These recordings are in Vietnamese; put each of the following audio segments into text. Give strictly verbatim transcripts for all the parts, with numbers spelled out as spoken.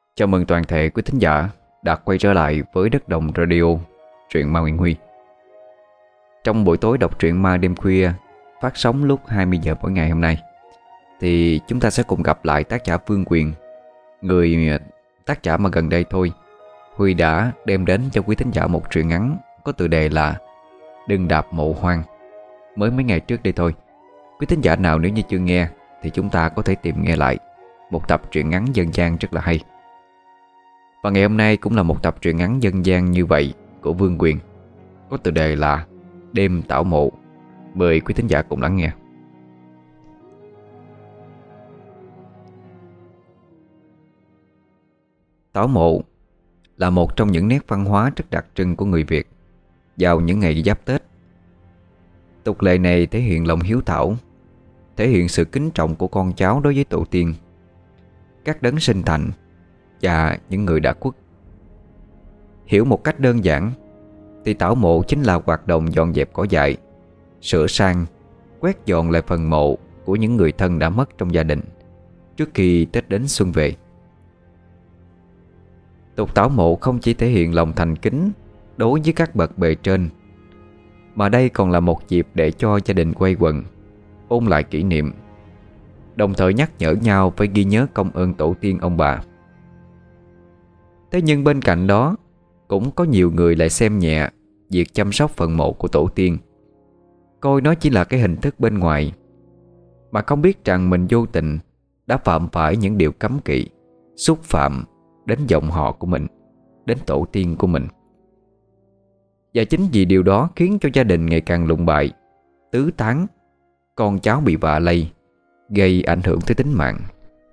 Chào mừng toàn thể quý thính giả đã quay trở lại với Đất Đồng Radio, truyện ma Nguyễn Huy. Trong buổi tối đọc truyện ma đêm khuya phát sóng lúc hai mươi giờ mỗi ngày hôm nay, thì chúng ta sẽ cùng gặp lại tác giả Vương Quyền, người tác giả mà gần đây thôi Huy đã đem đến cho quý thính giả một truyện ngắn có tựa đề là Đừng Đạp Mộ Hoang, mới mấy ngày trước đây thôi. Quý thính giả nào nếu như chưa nghe thì chúng ta có thể tìm nghe lại một tập truyện ngắn dân gian rất là hay. Và ngày hôm nay cũng là một tập truyện ngắn dân gian như vậy của Vương Quyền, có tựa đề là Đêm Tảo Mộ. Mời quý thính giả cùng lắng nghe. Tảo mộ là một trong những nét văn hóa rất đặc trưng của người Việt vào những ngày giáp Tết. Tục lệ này thể hiện lòng hiếu thảo, thể hiện sự kính trọng của con cháu đối với tổ tiên, các đấng sinh thành và những người đã khuất. Hiểu một cách đơn giản thì tảo mộ chính là hoạt động dọn dẹp cỏ dại, sửa sang, quét dọn lại phần mộ của những người thân đã mất trong gia đình trước khi Tết đến xuân về. Tục tảo mộ không chỉ thể hiện lòng thành kính đối với các bậc bề trên, mà đây còn là một dịp để cho gia đình quây quần, ôn lại kỷ niệm, đồng thời nhắc nhở nhau phải ghi nhớ công ơn tổ tiên ông bà. Thế nhưng bên cạnh đó, cũng có nhiều người lại xem nhẹ việc chăm sóc phần mộ của tổ tiên, coi nó chỉ là cái hình thức bên ngoài, mà không biết rằng mình vô tình đã phạm phải những điều cấm kỵ, xúc phạm đến dòng họ của mình, đến tổ tiên của mình. Và chính vì điều đó khiến cho gia đình ngày càng lụn bại, tứ tán, con cháu bị vạ lây, gây ảnh hưởng tới tính mạng.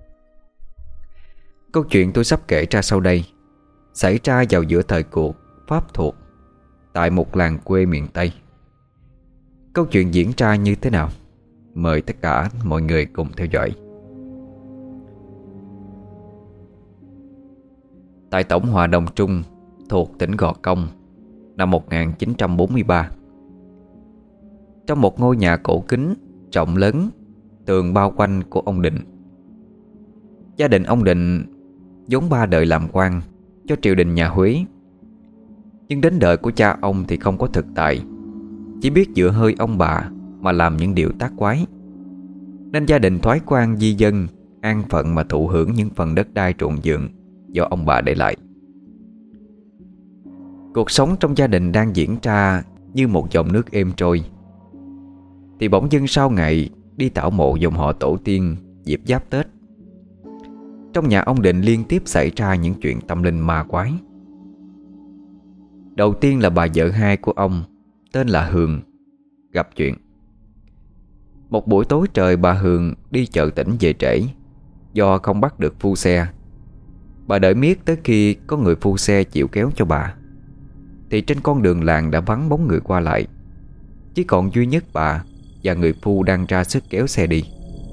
Câu chuyện tôi sắp kể ra sau đây xảy ra vào giữa thời cuộc Pháp thuộc tại một làng quê miền Tây. Câu chuyện diễn ra như thế nào? Mời tất cả mọi người cùng theo dõi. Tại Tổng Hòa Đồng Trung thuộc tỉnh Gò Công năm một nghìn chín trăm bốn mươi ba, trong một ngôi nhà cổ kính, rộng lớn, tường bao quanh của ông Định. Gia đình ông Định vốn ba đời làm quan cho triều đình nhà Huế, nhưng đến đời của cha ông thì không có thực tài, chỉ biết dựa hơi ông bà mà làm những điều tác quái, nên gia đình thoái quan di dân, an phận mà thụ hưởng những phần đất đai ruộng vườn do ông bà để lại. Cuộc sống trong gia đình đang diễn ra như một dòng nước êm trôi, thì bỗng dưng sau ngày đi tảo mộ dòng họ tổ tiên dịp giáp Tết, trong nhà ông Định liên tiếp xảy ra những chuyện tâm linh ma quái. Đầu tiên là bà vợ hai của ông, tên là Hường, gặp chuyện. Một buổi tối trời, bà Hường đi chợ tỉnh về trễ do không bắt được phu xe. Bà đợi miết tới khi có người phu xe chịu kéo cho bà, thì trên con đường làng đã vắng bóng người qua lại, chỉ còn duy nhất bà và người phu đang ra sức kéo xe đi.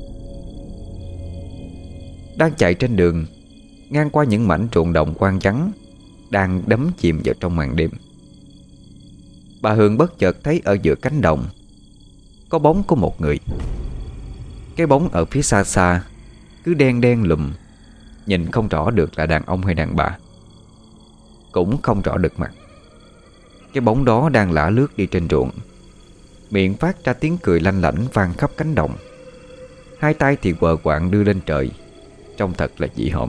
Đang chạy trên đường, ngang qua những mảnh ruộng đồng quang vắng đang đắm chìm vào trong màn đêm, bà Hường bất chợt thấy ở giữa cánh đồng có bóng của một người. Cái bóng ở phía xa xa cứ đen đen lùm, nhìn không rõ được là đàn ông hay đàn bà, cũng không rõ được mặt. Cái bóng đó đang lả lướt đi trên ruộng, miệng phát ra tiếng cười lanh lảnh vang khắp cánh đồng, hai tay thì quờ quạng đưa lên trời, trông thật là dị hợm.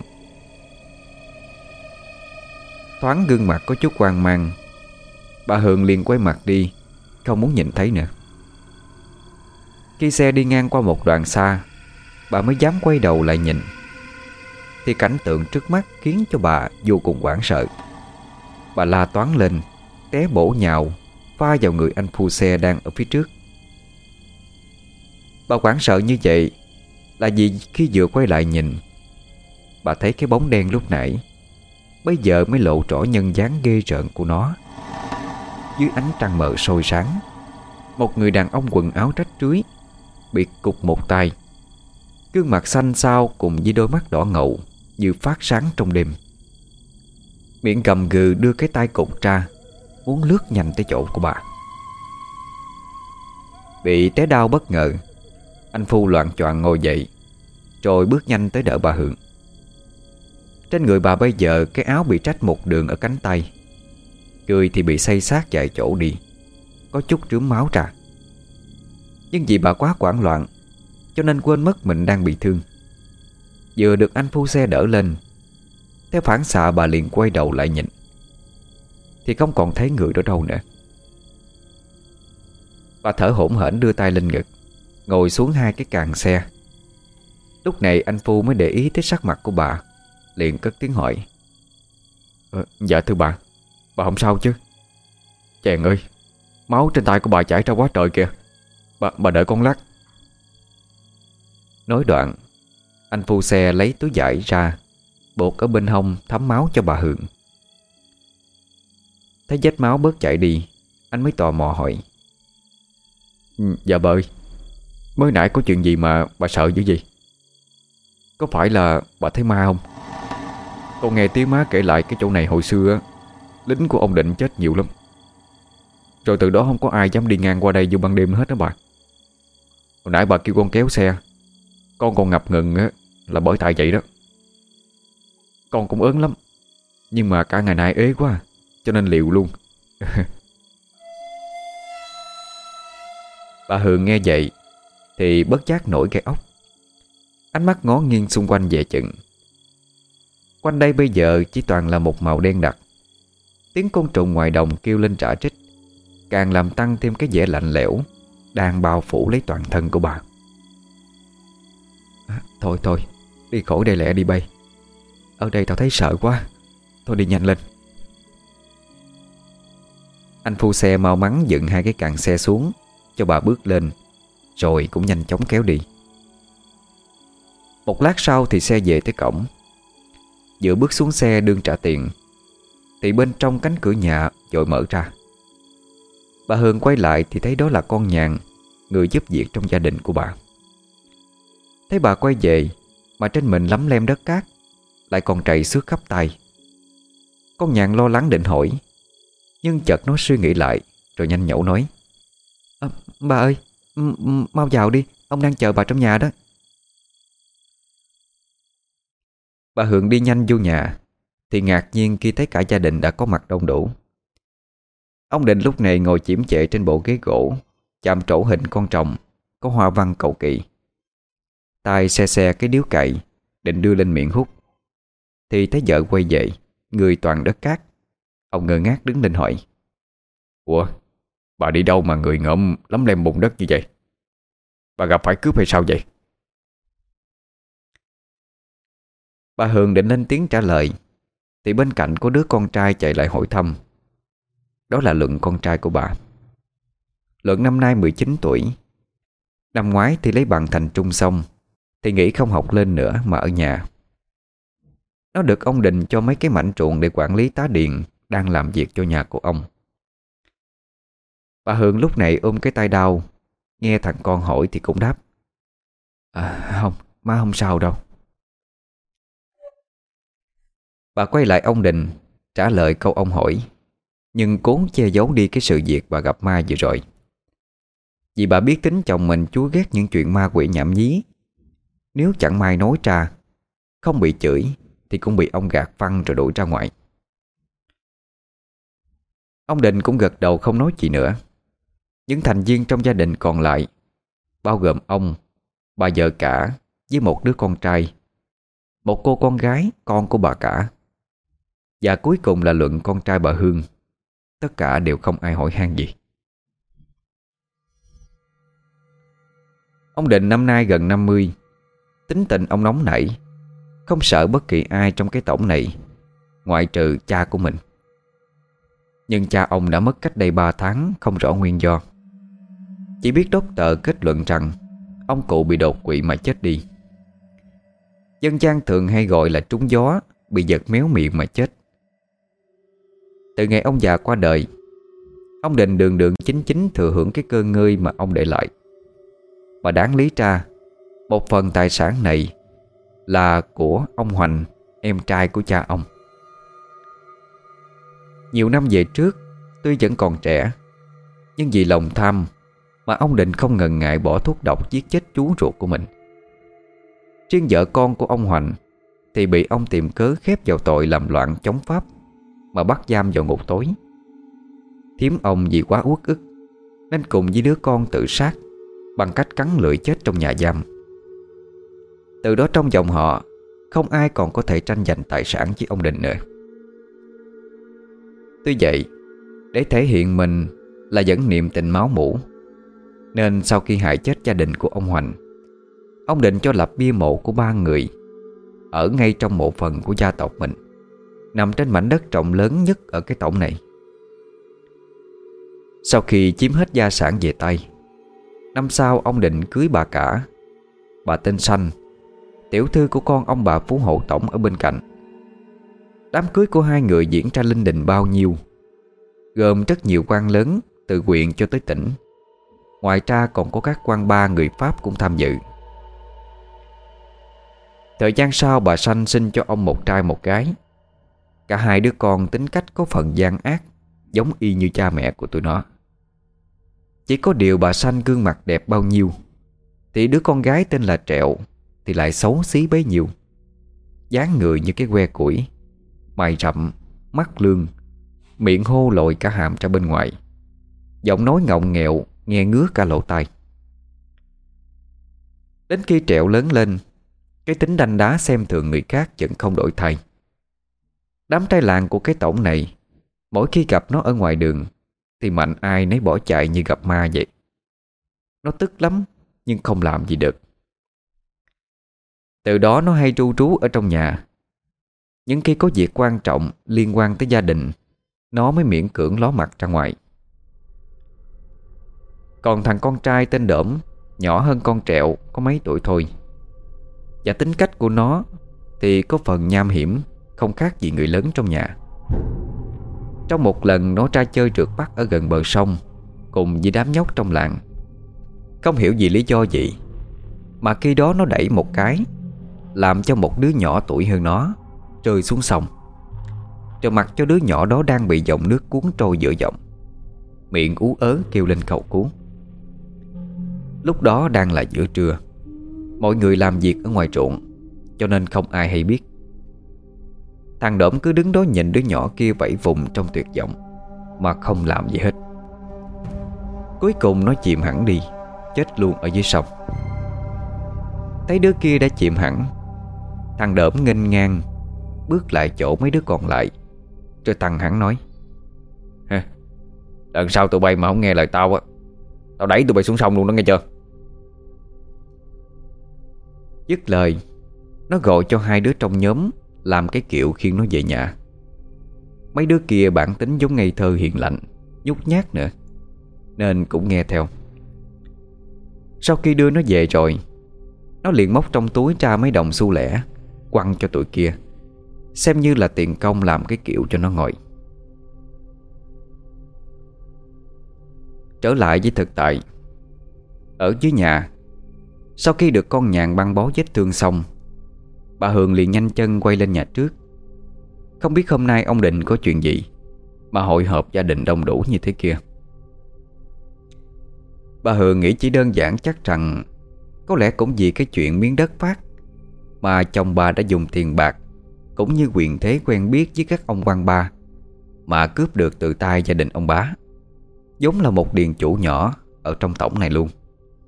Thoáng gương mặt có chút hoang mang, bà Hường liền quay mặt đi, không muốn nhìn thấy nữa. Khi xe đi ngang qua một đoạn xa, bà mới dám quay đầu lại nhìn, thì cảnh tượng trước mắt khiến cho bà vô cùng hoảng sợ. Bà la toáng lên, té bổ nhào va vào người anh phu xe đang ở phía trước. Bà hoảng sợ như vậy là vì khi vừa quay lại nhìn, bà thấy cái bóng đen lúc nãy bây giờ mới lộ rõ nhân dáng ghê rợn của nó. Dưới ánh trăng mờ sôi sáng, một người đàn ông quần áo rách rưới, biệt cục một tay, gương mặt xanh xao cùng với đôi mắt đỏ ngầu như phát sáng trong đêm, miệng gầm gừ đưa cái tay cụt ra, muốn lướt nhanh tới chỗ của bà. Bị té đau bất ngờ, anh phu loạng choạng ngồi dậy, rồi bước nhanh tới đỡ bà Hường. Trên người bà bây giờ cái áo bị rách một đường ở cánh tay, người thì bị xây xát vài chỗ đi, có chút rướm máu ra. Nhưng vì bà quá hoảng loạn cho nên quên mất mình đang bị thương. Vừa được anh phu xe đỡ lên, theo phản xạ bà liền quay đầu lại nhìn, thì không còn thấy người đó đâu nữa. Bà thở hổn hển đưa tay lên ngực, ngồi xuống hai cái càng xe. Lúc này anh phu mới để ý tới sắc mặt của bà, liền cất tiếng hỏi: ờ, Dạ thưa bà, bà không sao chứ? Chàng ơi, máu trên tay của bà chảy ra quá trời kìa. Bà, bà đợi con lát. Nói đoạn, anh phu xe lấy túi vải ra, buộc ở bên hông thấm máu cho bà Hường. Thấy vết máu bớt chảy đi, anh mới tò mò hỏi: ừ, Dạ bà ơi, mới nãy có chuyện gì mà bà sợ dữ gì? Có phải là bà thấy ma không? Con nghe tiếng má kể lại cái chỗ này hồi xưa lính của ông Định chết nhiều lắm. Rồi từ đó không có ai dám đi ngang qua đây vô ban đêm hết đó bà. Hồi nãy bà kêu con kéo xe, con còn ngập ngừng á, là bởi tại vậy đó. Con cũng ớn lắm, nhưng mà cả ngày nay ế quá, cho nên liều luôn. Bà Hường nghe vậy thì bất giác nổi gai ốc, ánh mắt ngó nghiêng xung quanh về chừng. Quanh đây bây giờ chỉ toàn là một màu đen đặc. Tiếng côn trùng ngoài đồng kêu lên rả rích, càng làm tăng thêm cái vẻ lạnh lẽo đang bao phủ lấy toàn thân của bà. à, Thôi thôi, đi khỏi đây lẹ đi bay. Ở đây tao thấy sợ quá. Thôi đi nhanh lên. Anh phu xe mau mắn dựng hai cái càng xe xuống cho bà bước lên, rồi cũng nhanh chóng kéo đi. Một lát sau thì xe về tới cổng. Vừa bước xuống xe đương trả tiền thì bên trong cánh cửa nhà vội mở ra. Bà Hường quay lại thì thấy đó là con Nhàn, người giúp việc trong gia đình của bà. Thấy bà quay về mà trên mình lấm lem đất cát, lại còn trầy xước khắp tay. Con Nhàn lo lắng định hỏi, nhưng chợt nó suy nghĩ lại rồi nhanh nhẩu nói: à, Bà ơi, m- mau vào đi, ông đang chờ bà trong nhà đó. Bà Hường đi nhanh vô nhà thì ngạc nhiên khi thấy cả gia đình đã có mặt đông đủ. Ông Định lúc này ngồi chiếm chệ trên bộ ghế gỗ, chạm trổ hình con rồng có hoa văn cầu kỳ. Tay xe xe cái điếu cày định đưa lên miệng hút, thì thấy vợ quay về, người toàn đất cát. Ông ngơ ngác đứng lên hỏi: Ủa, bà đi đâu mà người ngợm lấm lem bùn đất như vậy? Bà gặp phải cướp hay sao vậy? Bà Hường định lên tiếng trả lời thì bên cạnh có đứa con trai chạy lại hỏi thăm. Đó là Luận, con trai của bà. Luận năm nay mười chín tuổi. Năm ngoái thì lấy bằng thành trung xong thì nghĩ không học lên nữa mà ở nhà. Nó được ông Định cho mấy cái mảnh ruộng để quản lý tá điền đang làm việc cho nhà của ông. Bà Hường lúc này ôm cái tay đau, nghe thằng con hỏi thì cũng đáp: À không, má không sao đâu. Bà quay lại ông Định trả lời câu ông hỏi, nhưng cố che giấu đi cái sự việc bà gặp ma vừa rồi. Vì bà biết tính chồng mình chúa ghét những chuyện ma quỷ nhảm nhí. Nếu chẳng may nói ra, không bị chửi thì cũng bị ông gạt phăng rồi đuổi ra ngoài. Ông Định cũng gật đầu không nói gì nữa. Những thành viên trong gia đình còn lại, bao gồm ông, bà vợ cả với một đứa con trai, một cô con gái con của bà cả, và cuối cùng là Luận, con trai bà Hương, tất cả đều không ai hỏi han gì. Ông Định năm nay gần năm mươi. Tính tình ông nóng nảy, không sợ bất kỳ ai trong cái tổng này ngoại trừ cha của mình. Nhưng cha ông đã mất cách đây ba tháng, không rõ nguyên do. Chỉ biết doctor kết luận rằng ông cụ bị đột quỵ mà chết đi. Dân gian thường hay gọi là trúng gió, bị giật méo miệng mà chết. Từ ngày ông già qua đời, ông Định đường đường chính chính thừa hưởng cái cơ ngơi mà ông để lại. Mà đáng lý ra, một phần tài sản này là của ông Hoành, em trai của cha ông. Nhiều năm về trước, tuy vẫn còn trẻ, nhưng vì lòng tham mà ông Định không ngần ngại bỏ thuốc độc giết chết chú ruột của mình. Riêng vợ con của ông Hoành thì bị ông tìm cớ khép vào tội làm loạn chống pháp mà bắt giam vào ngục tối. Thím ông vì quá uất ức nên cùng với đứa con tự sát bằng cách cắn lưỡi chết trong nhà giam. Từ đó trong dòng họ không ai còn có thể tranh giành tài sản với ông Định nữa. Tuy vậy, để thể hiện mình là vẫn niệm tình máu mủ, nên sau khi hại chết gia đình của ông Hoành, ông định cho lập bia mộ của ba người ở ngay trong mộ phần của gia tộc mình, nằm trên mảnh đất rộng lớn nhất ở cái tổng này. Sau khi chiếm hết gia sản về tay, năm sau ông định cưới bà cả. Bà tên Sanh, tiểu thư của con ông bà phú hộ tổng ở bên cạnh. Đám cưới của hai người diễn ra linh đình bao nhiêu, gồm rất nhiều quan lớn từ huyện cho tới tỉnh. Ngoài ra còn có các quan ba người Pháp cũng tham dự. Thời gian sau, bà Sanh sinh cho ông một trai một gái. Cả hai đứa con tính cách có phần gian ác, giống y như cha mẹ của tụi nó. Chỉ có điều bà Sanh gương mặt đẹp bao nhiêu thì đứa con gái tên là Trẹo thì lại xấu xí bấy nhiêu. Dáng người như cái que củi, mày rậm, mắt lương, miệng hô lồi cả hàm ra bên ngoài, giọng nói ngọng nghẹo nghe ngứa cả lỗ tai. Đến khi Trẹo lớn lên, cái tính đanh đá xem thường người khác vẫn không đổi thay. Đám trai làng của cái tổng này, mỗi khi gặp nó ở ngoài đường thì mạnh ai nấy bỏ chạy như gặp ma vậy. Nó tức lắm nhưng không làm gì được. Từ đó nó hay ru rú ở trong nhà. Nhưng khi có việc quan trọng liên quan tới gia đình, nó mới miễn cưỡng ló mặt ra ngoài. Còn thằng con trai tên Đỡm, nhỏ hơn con Trẹo có mấy tuổi thôi, và tính cách của nó thì có phần nham hiểm, không khác gì người lớn trong nhà. Trong một lần nó ra chơi trượt bắt ở gần bờ sông cùng với đám nhóc trong làng. Không hiểu vì lý do gì mà khi đó nó đẩy một cái, làm cho một đứa nhỏ tuổi hơn nó rơi xuống sông, rồi mặc cho đứa nhỏ đó đang bị dòng nước cuốn trôi giữa dòng, miệng ú ớ kêu lên cầu cứu. Lúc đó đang là giữa trưa, mọi người làm việc ở ngoài ruộng, cho nên không ai hay biết. Thằng Đổm cứ đứng đó nhìn đứa nhỏ kia vẫy vùng trong tuyệt vọng mà không làm gì hết. Cuối cùng nó chìm hẳn đi, chết luôn ở dưới sông. Thấy đứa kia đã chìm hẳn, thằng Đổm nghênh ngang bước lại chỗ mấy đứa còn lại, rồi thằng hắn nói: "Ha, lần sau tụi bay mà không nghe lời tao á, tao đẩy tụi bay xuống sông luôn đó, nghe chưa?" Dứt lời, nó gọi cho hai đứa trong nhóm làm cái kiệu khiêng nó về nhà. Mấy đứa kia bản tính giống ngây thơ hiền lành, nhút nhát nữa, nên cũng nghe theo. Sau khi đưa nó về rồi, nó liền móc trong túi ra mấy đồng xu lẻ quăng cho tụi kia, xem như là tiền công làm cái kiệu cho nó ngồi. Trở lại với thực tại, ở dưới nhà, sau khi được con nhạn băng bó vết thương xong, bà Hường liền nhanh chân quay lên nhà trước. Không biết hôm nay ông Định có chuyện gì mà hội họp gia đình đông đủ như thế kia. Bà Hường nghĩ chỉ đơn giản chắc rằng có lẽ cũng vì cái chuyện miếng đất phát mà chồng bà đã dùng tiền bạc cũng như quyền thế quen biết với các ông quan ba mà cướp được từ tay gia đình ông bá, vốn là một điền chủ nhỏ ở trong tổng này luôn.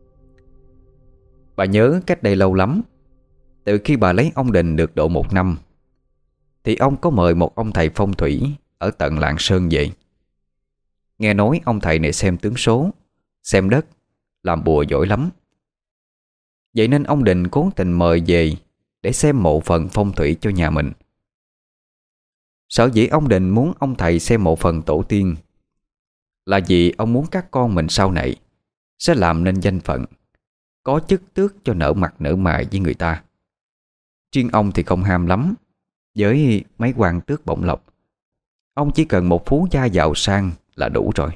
Bà nhớ cách đây lâu lắm, từ khi bà lấy ông Định được độ một năm, thì ông có mời một ông thầy phong thủy ở tận Lạng Sơn về. Nghe nói ông thầy này xem tướng số, xem đất, làm bùa giỏi lắm. Vậy nên ông Định cố tình mời về để xem mộ phần phong thủy cho nhà mình. Sở dĩ ông Định muốn ông thầy xem mộ phần tổ tiên là vì ông muốn các con mình sau này sẽ làm nên danh phận, có chức tước cho nở mặt nở mày với người ta. Riêng ông thì không ham lắm với mấy quan tước bổng lộc. Ông chỉ cần một phú gia giàu sang là đủ rồi.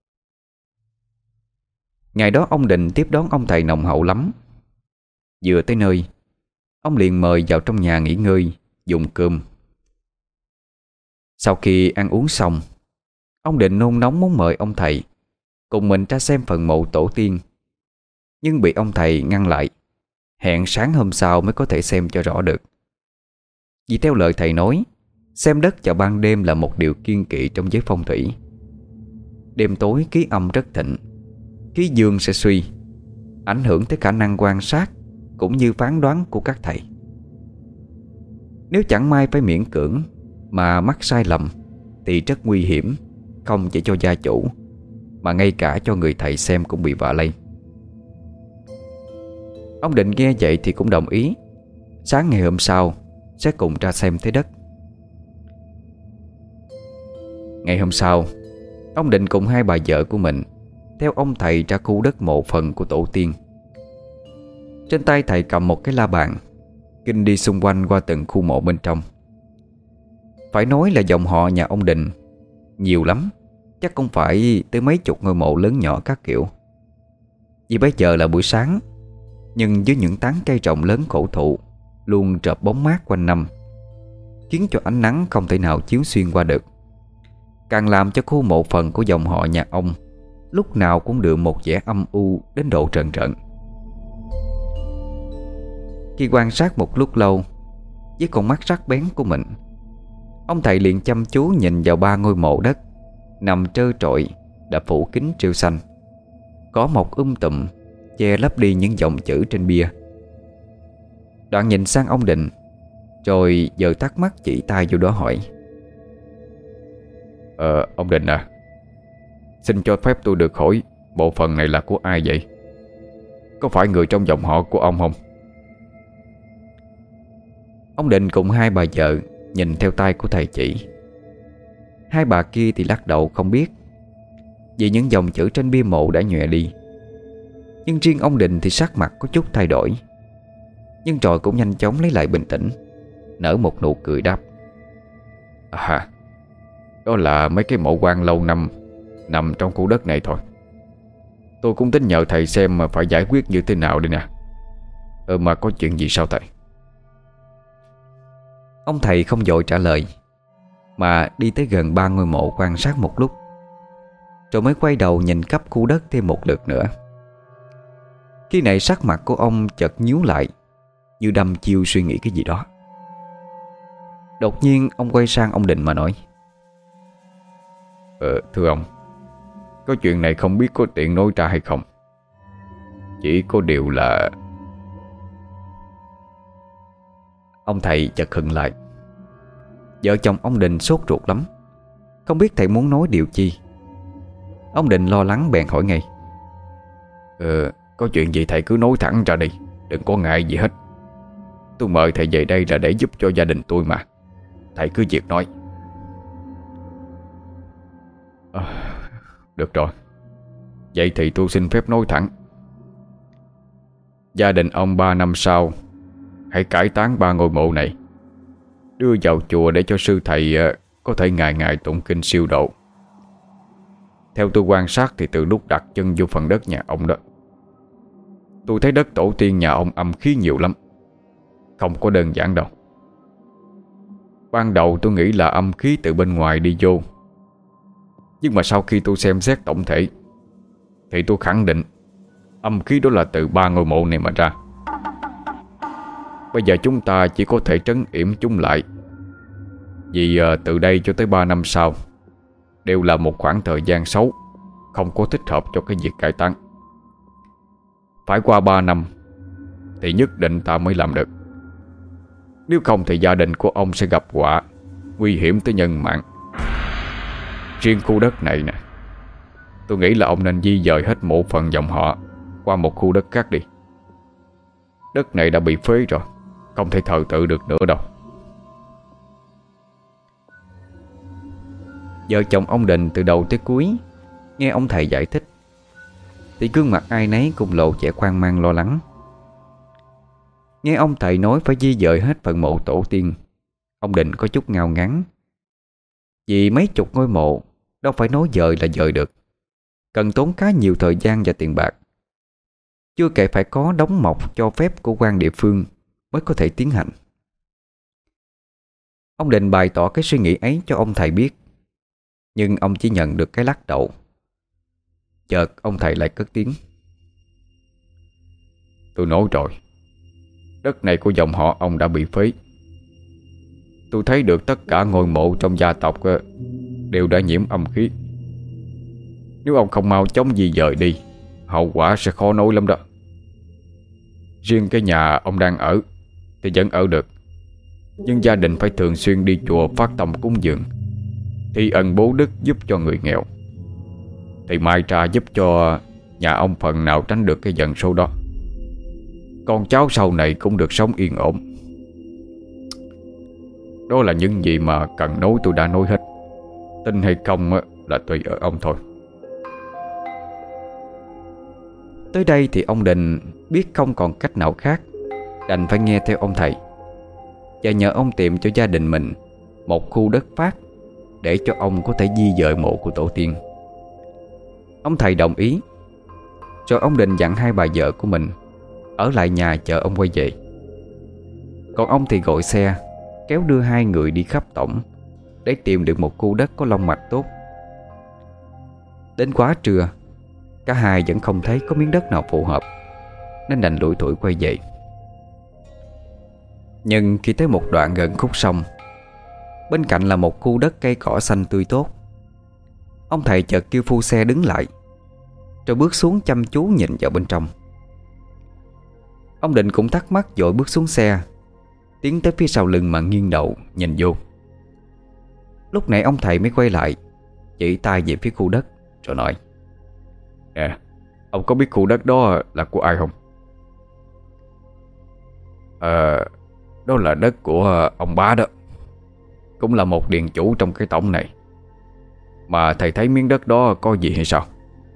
Ngày đó ông Định tiếp đón ông thầy nồng hậu lắm. Vừa tới nơi, ông liền mời vào trong nhà nghỉ ngơi, dùng cơm. Sau khi ăn uống xong, ông Định nôn nóng muốn mời ông thầy cùng mình ra xem phần mộ tổ tiên, nhưng bị ông thầy ngăn lại, hẹn sáng hôm sau mới có thể xem cho rõ được. Vì theo lời thầy nói, xem đất vào ban đêm là một điều kiêng kỵ trong giới phong thủy. Đêm tối khí âm rất thịnh, khí dương sẽ suy, ảnh hưởng tới khả năng quan sát cũng như phán đoán của các thầy. Nếu chẳng may phải miễn cưỡng mà mắc sai lầm thì rất nguy hiểm, không chỉ cho gia chủ mà ngay cả cho người thầy xem cũng bị vạ lây. Ông Định nghe vậy thì cũng đồng ý. Sáng ngày hôm sau sẽ cùng ra xem thế đất. Ngày hôm sau, ông Định cùng hai bà vợ của mình theo ông thầy ra khu đất mộ phần của tổ tiên. Trên tay thầy cầm một cái la bàn, kinh đi xung quanh qua từng khu mộ bên trong. Phải nói là dòng họ nhà ông Định nhiều lắm, chắc cũng phải tới mấy chục ngôi mộ lớn nhỏ các kiểu. Vì bây giờ là buổi sáng, nhưng dưới những tán cây rộng lớn cổ thụ luôn rợp bóng mát quanh năm, khiến cho ánh nắng không thể nào chiếu xuyên qua được, càng làm cho khu mộ phần của dòng họ nhà ông lúc nào cũng được một vẻ âm u đến độ trần trợn. Khi quan sát một lúc lâu với con mắt sắc bén của mình, ông thầy liền chăm chú nhìn vào ba ngôi mộ đất nằm trơ trọi đã phủ kín rêu xanh, có một um tùm che lấp đi những dòng chữ trên bia. Đoạn nhìn sang ông Định, rồi giờ thắc mắc chỉ tay vô đó hỏi: Ờ, ông Định à, xin cho phép tôi được hỏi bộ phần này là của ai vậy? Có phải người trong dòng họ của ông không? Ông Định cùng hai bà vợ nhìn theo tay của thầy chỉ. Hai bà kia thì lắc đầu không biết, vì những dòng chữ trên bia mộ đã nhòe đi. Nhưng riêng ông Định thì sắc mặt có chút thay đổi, nhưng rồi cũng nhanh chóng lấy lại bình tĩnh, nở một nụ cười đáp: À, đó là mấy cái mộ quan lâu năm nằm trong khu đất này thôi. Tôi cũng tính nhờ thầy xem mà phải giải quyết như thế nào đây nè. Ờ mà có chuyện gì sao thầy? Ông thầy không vội trả lời, mà đi tới gần ba ngôi mộ quan sát một lúc, rồi mới quay đầu nhìn khắp khu đất thêm một lượt nữa. Khi này sắc mặt của ông chợt nhíu lại, như đăm chiêu suy nghĩ cái gì đó. Đột nhiên ông quay sang ông Định mà nói: Ờ, thưa ông, có chuyện này không biết có tiện nói ra hay không. Chỉ có điều là... Ông thầy chợt khựng lại. Vợ chồng ông Định sốt ruột lắm, không biết thầy muốn nói điều chi. Ông Định lo lắng bèn hỏi ngay: Ờ, có chuyện gì thầy cứ nói thẳng ra đi, đừng có ngại gì hết. Tôi mời thầy về đây là để giúp cho gia đình tôi mà. Thầy cứ việc nói. À, được rồi, vậy thì tôi xin phép nói thẳng. Gia đình ông ba năm sau hãy cải táng ba ngôi mộ này, đưa vào chùa để cho sư thầy có thể ngày ngày tụng kinh siêu độ. Theo tôi quan sát thì từ lúc đặt chân vô phần đất nhà ông đó, tôi thấy đất tổ tiên nhà ông âm khí nhiều lắm, không có đơn giản đâu. Ban đầu tôi nghĩ là âm khí từ bên ngoài đi vô, nhưng mà sau khi tôi xem xét tổng thể thì tôi khẳng định âm khí đó là từ ba ngôi mộ này mà ra. Bây giờ chúng ta chỉ có thể trấn yểm chúng lại, vì uh, từ đây cho tới ba năm sau đều là một khoảng thời gian xấu, không có thích hợp cho cái việc cải táng. Phải qua ba năm thì nhất định ta mới làm được. Nếu không thì gia đình của ông sẽ gặp họa, nguy hiểm tới nhân mạng. Riêng khu đất này nè, tôi nghĩ là ông nên di dời hết mộ phần dòng họ qua một khu đất khác đi. Đất này đã bị phế rồi, không thể thờ tự được nữa đâu. Vợ chồng ông Định từ đầu tới cuối nghe ông thầy giải thích thì gương mặt ai nấy cùng lộ vẻ hoang mang lo lắng. Nghe ông thầy nói phải di dời hết phần mộ tổ tiên, ông Định có chút ngao ngán. Vì mấy chục ngôi mộ đâu phải nói dời là dời được, cần tốn khá nhiều thời gian và tiền bạc. Chưa kể phải có đóng mộc cho phép của quan địa phương mới có thể tiến hành. Ông Định bày tỏ cái suy nghĩ ấy cho ông thầy biết, nhưng ông chỉ nhận được cái lắc đầu. Chợt ông thầy lại cất tiếng: Tôi nói rồi, đất này của dòng họ ông đã bị phế. tôi thấy được tất cả ngôi mộ trong gia tộc ờ, đều đã nhiễm âm khí. Nếu ông không mau chóng di dời đi, hậu quả sẽ khó nói lắm đó. Riêng cái nhà ông đang ở thì vẫn ở được, nhưng gia đình phải thường xuyên đi chùa phát tâm cúng dường, thi ân bố đức giúp cho người nghèo, thì mai tra giúp cho nhà ông phần nào tránh được cái giận số đó. Con cháu sau này cũng được sống yên ổn. Đó là những gì mà cần nói tôi đã nói hết. Tin hay không á, là tùy ở ông thôi. Tới đây thì ông Định biết không còn cách nào khác, đành phải nghe theo ông thầy và nhờ ông tìm cho gia đình mình một khu đất phát để cho ông có thể di dời mộ của tổ tiên. Ông thầy đồng ý. Rồi ông Định dặn hai bà vợ của mình ở lại nhà chờ ông quay về. Còn ông thì gọi xe kéo đưa hai người đi khắp tổng để tìm được một khu đất có long mạch tốt. Đến quá trưa, cả hai vẫn không thấy có miếng đất nào phù hợp, nên đành lủi thủi quay về. Nhưng khi tới một đoạn gần khúc sông, bên cạnh là một khu đất cây cỏ xanh tươi tốt, ông thầy chợt kêu phu xe đứng lại, rồi bước xuống chăm chú nhìn vào bên trong. Ông Định cũng thắc mắc vội bước xuống xe, tiến tới phía sau lưng mà nghiêng đầu nhìn vô. Lúc nãy ông thầy mới quay lại, chỉ tay về phía khu đất rồi nói: Nè, ông có biết khu đất đó là của ai không? Ờ, đó là đất của ông Bá đó, cũng là một điền chủ trong cái tổng này. Mà thầy thấy miếng đất đó có gì hay sao?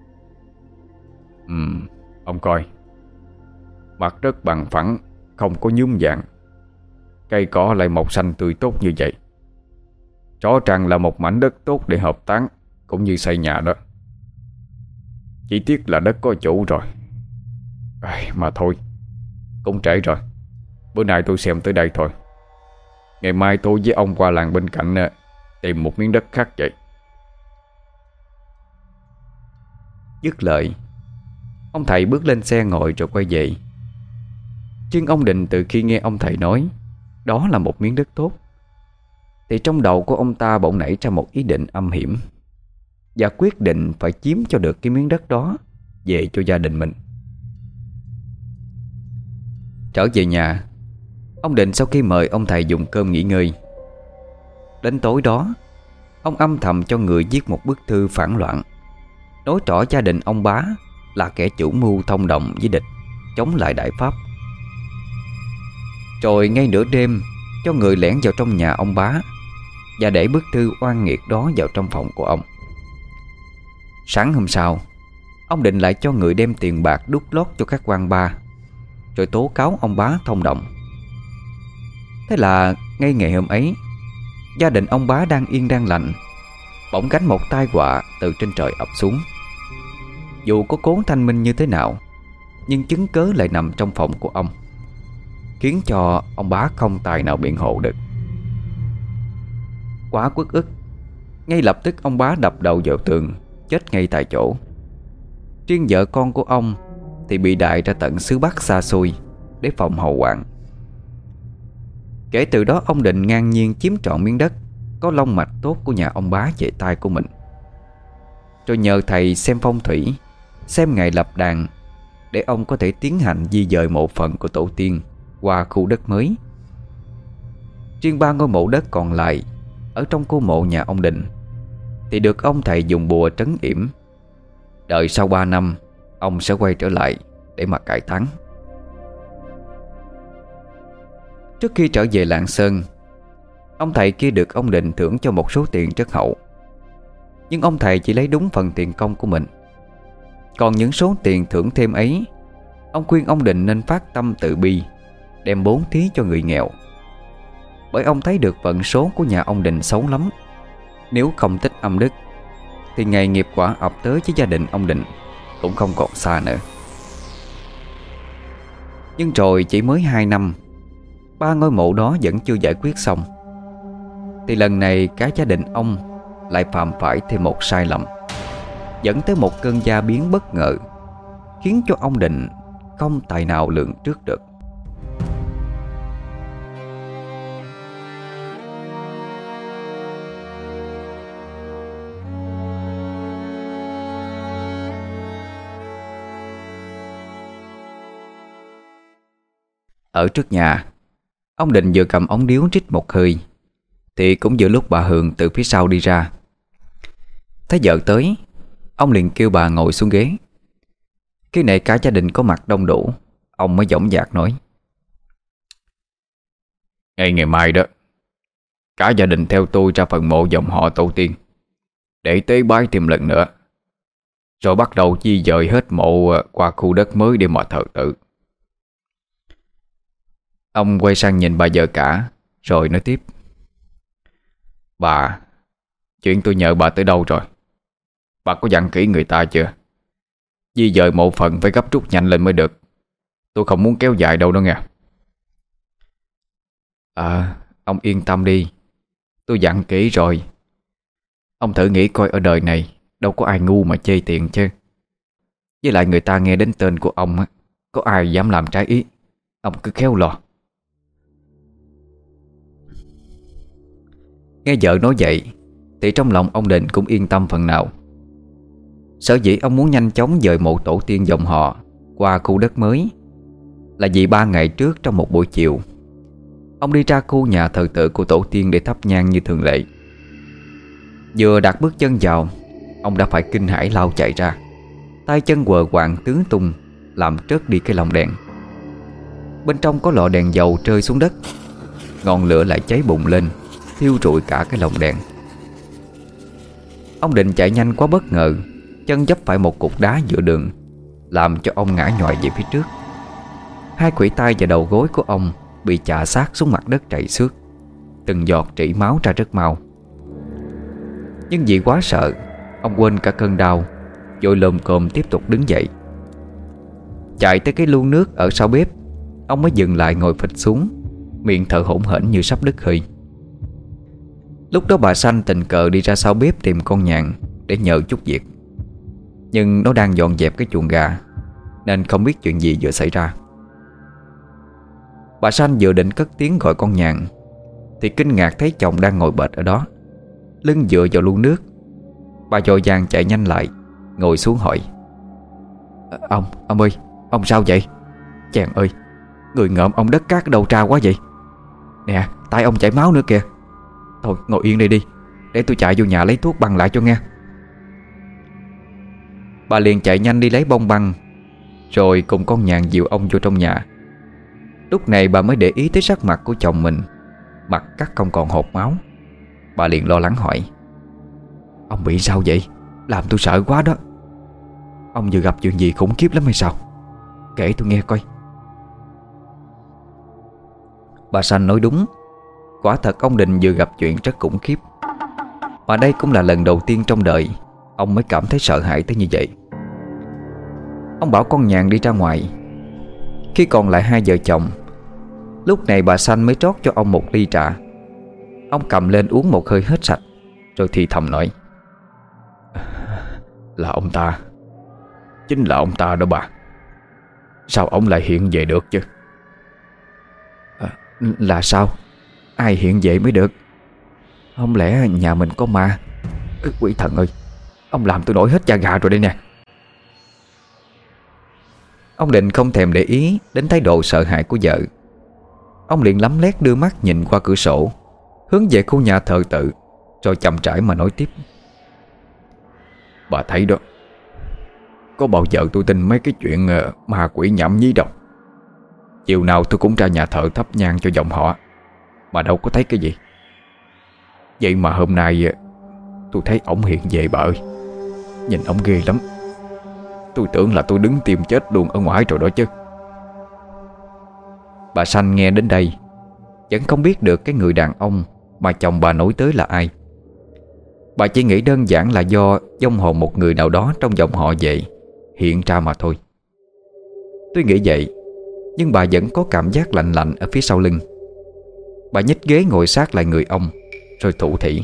Ừm, ông coi, mặt đất bằng phẳng, không có nhúm dạng, cây cỏ lại mọc xanh tươi tốt như vậy. Rõ ràng là một mảnh đất tốt để hợp táng cũng như xây nhà đó. Chỉ tiếc là đất có chủ rồi. À, mà thôi, cũng trễ rồi. Bữa nay tôi xem tới đây thôi. Ngày mai tôi với ông qua làng bên cạnh tìm một miếng đất khác vậy. Dứt lời, ông thầy bước lên xe ngồi rồi quay về. Riêng ông Định từ khi nghe ông thầy nói đó là một miếng đất tốt, thì trong đầu của ông ta bỗng nảy ra một ý định âm hiểm, và quyết định phải chiếm cho được cái miếng đất đó về cho gia đình mình. Trở về nhà, ông Định sau khi mời ông thầy dùng cơm nghỉ ngơi, đến tối đó ông âm thầm cho người viết một bức thư phản loạn, nói rõ gia đình ông Bá là kẻ chủ mưu thông đồng với địch chống lại Đại Pháp. Rồi ngay nửa đêm cho người lẻn vào trong nhà ông Bá và để bức thư oan nghiệt đó vào trong phòng của ông. Sáng hôm sau, ông Định lại cho người đem tiền bạc đút lót cho các quan ba, rồi tố cáo ông Bá thông đồng. Thế là ngay ngày hôm ấy, gia đình ông Bá đang yên đang lành, bỗng gánh một tai họa từ trên trời ập xuống. Dù có cố thanh minh như thế nào, nhưng chứng cớ lại nằm trong phòng của ông, khiến cho ông Bá không tài nào biện hộ được. Quá uất ức, ngay lập tức ông Bá đập đầu vào tường, chết ngay tại chỗ. Riêng vợ con của ông thì bị đại ra tận xứ Bắc xa xôi để phòng hậu hoạn. Kể từ đó ông Định ngang nhiên chiếm trọn miếng đất có long mạch tốt của nhà ông Bá về tay của mình, rồi nhờ thầy xem phong thủy, xem ngày lập đàn, để ông có thể tiến hành di dời mộ phần của tổ tiên qua khu đất mới. Riêng ba ngôi mộ đất còn lại ở trong khu mộ nhà ông Định thì được ông thầy dùng bùa trấn yểm. Đợi sau ba năm, ông sẽ quay trở lại để mà cải táng. Trước khi trở về Lạng Sơn, ông thầy kia được ông Định thưởng cho một số tiền rất hậu. Nhưng ông thầy chỉ lấy đúng phần tiền công của mình. Còn những số tiền thưởng thêm ấy, ông khuyên ông Định nên phát tâm từ bi, đem bố thí cho người nghèo. Bởi ông thấy được vận số của nhà ông Định xấu lắm. Nếu không tích âm đức thì ngày nghiệp quả ập tới với gia đình ông Định cũng không còn xa nữa. Nhưng rồi chỉ mới hai năm, ba ngôi mộ đó vẫn chưa giải quyết xong, thì lần này cả gia đình ông lại phạm phải thêm một sai lầm, dẫn tới một cơn gia biến bất ngờ, khiến cho ông Định không tài nào lường trước được. Ở trước nhà, ông Định vừa cầm ống điếu trích một hơi thì cũng vừa lúc bà Hường từ phía sau đi ra. Thấy vợ tới, ông liền kêu bà ngồi xuống ghế. Khi này cả gia đình có mặt đông đủ, ông mới dõng dạc nói: Ngay ngày mai đó, cả gia đình theo tôi ra phần mộ dòng họ tổ tiên để tế bái thêm lần nữa, rồi bắt đầu di dời hết mộ qua khu đất mới để mà thờ tự. Ông quay sang nhìn bà vợ cả rồi nói tiếp: Bà, chuyện tôi nhờ bà tới đâu rồi? Bà có dặn kỹ người ta chưa? Di dời mộ phần phải gấp rút nhanh lên mới được. Tôi không muốn kéo dài đâu đó nghe. À, ông yên tâm đi, tôi dặn kỹ rồi. Ông thử nghĩ coi, ở đời này đâu có ai ngu mà chê tiền chứ. Với lại người ta nghe đến tên của ông á, có ai dám làm trái ý. Ông cứ khéo lo. Nghe vợ nói vậy thì trong lòng ông Định cũng yên tâm phần nào. Sở dĩ ông muốn nhanh chóng dời mộ tổ tiên dòng họ qua khu đất mới là vì ba ngày trước trong một buổi chiều, ông đi ra khu nhà thờ tự của tổ tiên để thắp nhang như thường lệ. Vừa đặt bước chân vào, ông đã phải kinh hãi lao chạy ra, tay chân quờ quạng tứ tung, làm trớt đi cái lồng đèn. Bên trong có lọ đèn dầu rơi xuống đất, ngọn lửa lại cháy bùng lên, thiêu rụi cả cái lồng đèn. Ông định chạy nhanh quá bất ngờ, chân dấp phải một cục đá giữa đường, làm cho ông ngã nhòi về phía trước. Hai khuỷu tay và đầu gối của ông bị chà sát xuống mặt đất chảy xước, từng giọt rỉ máu ra rất mau. Nhưng vì quá sợ, ông quên cả cơn đau, vội lồm cồm tiếp tục đứng dậy. Chạy tới cái lu nước ở sau bếp, ông mới dừng lại ngồi phịch xuống, miệng thở hổn hển như sắp đứt hơi. Lúc đó bà Sanh tình cờ đi ra sau bếp tìm con nhạn để nhờ chút việc, nhưng nó đang dọn dẹp cái chuồng gà nên không biết chuyện gì vừa xảy ra. Bà Sanh vừa định cất tiếng gọi con nhạn thì kinh ngạc thấy chồng đang ngồi bệt ở đó, lưng dựa vào lu nước. Bà vội vàng chạy nhanh lại, ngồi xuống hỏi: Ông, ông ơi, ông sao vậy? Chàng ơi, người ngợm ông đất cát đầu tra quá vậy. Nè, tay ông chảy máu nữa kìa. Thôi ngồi yên đây đi, để tôi chạy vô nhà lấy thuốc băng lại cho nghe. Bà liền chạy nhanh đi lấy bông băng, rồi cùng con nhạn dìu ông vô trong nhà. Lúc này bà mới để ý tới sắc mặt của chồng mình, mặt cắt không còn hột máu. Bà liền lo lắng hỏi: Ông bị sao vậy? Làm tôi sợ quá đó. Ông vừa gặp chuyện gì khủng khiếp lắm hay sao? Kể tôi nghe coi. Bà Sanh nói đúng. Quả thật ông Định vừa gặp chuyện rất khủng khiếp, mà đây cũng là lần đầu tiên trong đời ông mới cảm thấy sợ hãi tới như vậy. Ông bảo con nhạn đi ra ngoài. Khi còn lại hai vợ chồng, lúc này bà Sanh mới trót cho ông một ly trà. Ông cầm lên uống một hơi hết sạch, rồi thì thầm nói: Là ông ta, chính là ông ta đó bà. Sao ông lại hiện về được chứ? À, là sao? Ai hiện về mới được? Không lẽ nhà mình có ma? Quỷ thần ơi, ông làm tôi nổi hết da gà rồi đây nè. Ông Định không thèm để ý đến thái độ sợ hãi của vợ. Ông liền lấm lét đưa mắt nhìn qua cửa sổ, hướng về khu nhà thờ tự, rồi chậm rãi mà nói tiếp: Bà thấy đó, có bao giờ tôi tin mấy cái chuyện uh, ma quỷ nhảm nhí đâu. Chiều nào tôi cũng ra nhà thờ thắp nhang cho dòng họ, mà đâu có thấy cái gì. Vậy mà hôm nay uh, tôi thấy ổng hiện về bà ơi. Nhìn ổng ghê lắm. Tôi tưởng là tôi đứng tìm chết luôn ở ngoài rồi đó chứ. Bà Sanh nghe đến đây vẫn không biết được cái người đàn ông mà chồng bà nói tới là ai. Bà chỉ nghĩ đơn giản là do vong hồn một người nào đó trong dòng họ vậy hiện ra mà thôi. Tuy nghĩ vậy, nhưng bà vẫn có cảm giác lạnh lạnh ở phía sau lưng. Bà nhích ghế ngồi sát lại người ông, rồi thụ thỉ: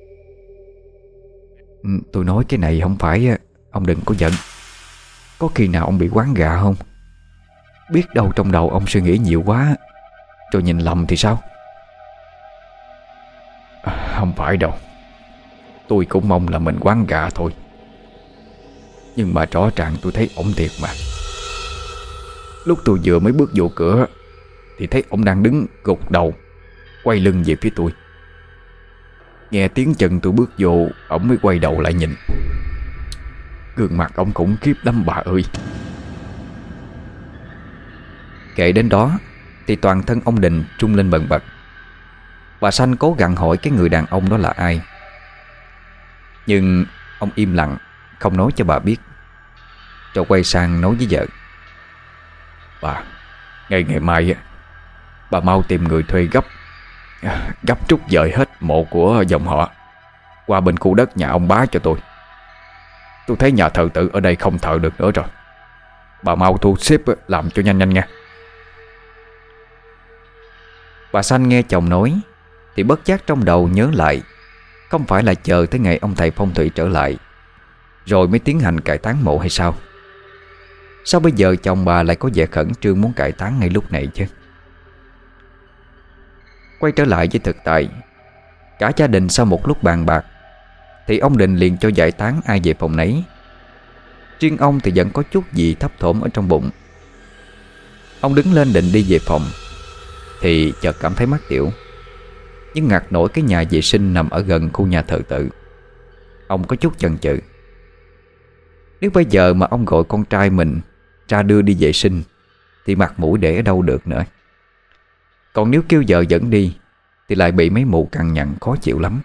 Tôi nói cái này không phải, ông đừng có giận. Có khi nào ông bị quáng gà không? Biết đâu trong đầu ông suy nghĩ nhiều quá rồi nhìn lầm thì sao? À, không phải đâu. Tôi cũng mong là mình quáng gà thôi. Nhưng mà rõ ràng tôi thấy ổng thiệt mà. Lúc tôi vừa mới bước vô cửa thì thấy ông đang đứng gục đầu, quay lưng về phía tôi. Nghe tiếng chân tôi bước vô, ông mới quay đầu lại nhìn. Gương mặt ông khủng khiếp lắm bà ơi. Kể đến đó thì toàn thân ông Định trung lên bần bật. Bà Sanh cố gắng hỏi cái người đàn ông đó là ai, nhưng ông im lặng, không nói cho bà biết. Rồi quay sang nói với vợ: Bà, ngày ngày mai bà mau tìm người thuê gấp, Gấp rút dời hết mộ của dòng họ qua bên khu đất nhà ông Bá cho tôi. Tôi thấy nhà thờ tự ở đây không thờ được nữa rồi. Bà mau thu xếp làm cho nhanh nhanh nha. Bà Sanh nghe chồng nói thì bất giác trong đầu nhớ lại, không phải là chờ tới ngày ông thầy phong thủy trở lại rồi mới tiến hành cải táng mộ hay sao? Sao bây giờ chồng bà lại có vẻ khẩn trương muốn cải táng ngay lúc này chứ? Quay trở lại với thực tại, cả gia đình sau một lúc bàn bạc thì ông Định liền cho giải tán ai về phòng nấy. Riêng ông thì vẫn có chút gì thấp thỏm ở trong bụng. Ông đứng lên định đi về phòng thì chợt cảm thấy mắc tiểu, nhưng ngặt nổi cái nhà vệ sinh nằm ở gần khu nhà thờ tự. Ông có chút chần chừ. Nếu bây giờ mà ông gọi con trai mình ra đưa đi vệ sinh thì mặt mũi để ở đâu được nữa. Còn nếu kêu vợ dẫn đi thì lại bị mấy mụ cằn nhằn khó chịu lắm.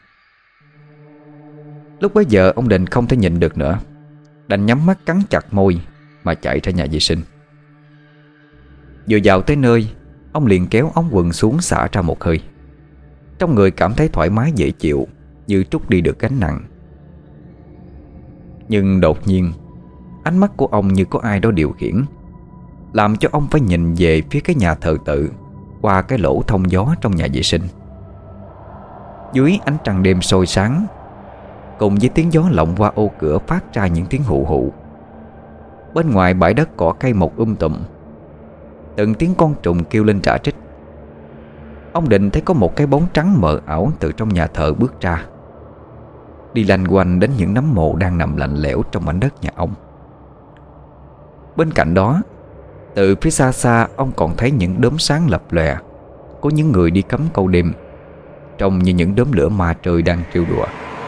Lúc bấy giờ ông Định không thể nhịn được nữa, đành nhắm mắt cắn chặt môi mà chạy ra nhà vệ sinh. Vừa vào tới nơi, ông liền kéo ống quần xuống xả ra một hơi. Trong người cảm thấy thoải mái dễ chịu, như trút đi được gánh nặng. Nhưng đột nhiên, ánh mắt của ông như có ai đó điều khiển, làm cho ông phải nhìn về phía cái nhà thờ tự qua cái lỗ thông gió trong nhà vệ sinh. Dưới ánh trăng đêm sôi sáng, cùng với tiếng gió lộng qua ô cửa phát ra những tiếng hụ hụ. Bên ngoài bãi đất cỏ cây mọc um tùm, từng tiếng con trùng kêu lên rả rích. Ông Định thấy có một cái bóng trắng mờ ảo từ trong nhà thờ bước ra, đi lanh quanh đến những nấm mộ đang nằm lạnh lẽo trong mảnh đất nhà ông. Bên cạnh đó, từ phía xa xa ông còn thấy những đốm sáng lập lòe của những người đi cắm câu đêm, trông như những đốm lửa ma trời đang trêu đùa.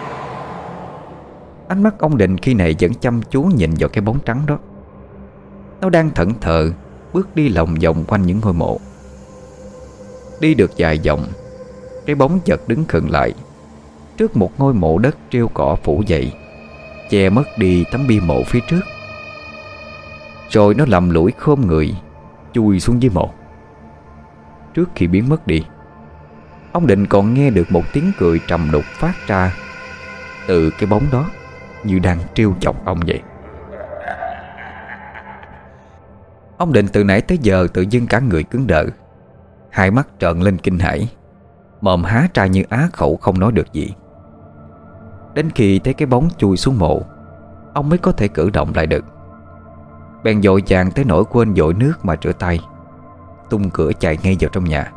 Ánh mắt ông Định khi này vẫn chăm chú nhìn vào cái bóng trắng đó. Nó đang thẫn thờ bước đi lòng vòng quanh những ngôi mộ. Đi được vài vòng, cái bóng chợt đứng khựng lại trước một ngôi mộ đất treo cỏ phủ dậy, che mất đi tấm bia mộ phía trước. Rồi nó lầm lũi khom người chui xuống dưới mộ. Trước khi biến mất đi, ông Định còn nghe được một tiếng cười trầm đục phát ra từ cái bóng đó, như đang trêu chọc ông vậy. Ông Định từ nãy tới giờ tự dưng cả người cứng đờ, hai mắt trợn lên kinh hãi, mồm há ra như á khẩu không nói được gì. Đến khi thấy cái bóng chui xuống mộ, ông mới có thể cử động lại được. Bèn vội vàng tới nỗi quên dội nước mà rửa tay, tung cửa chạy ngay vào trong nhà.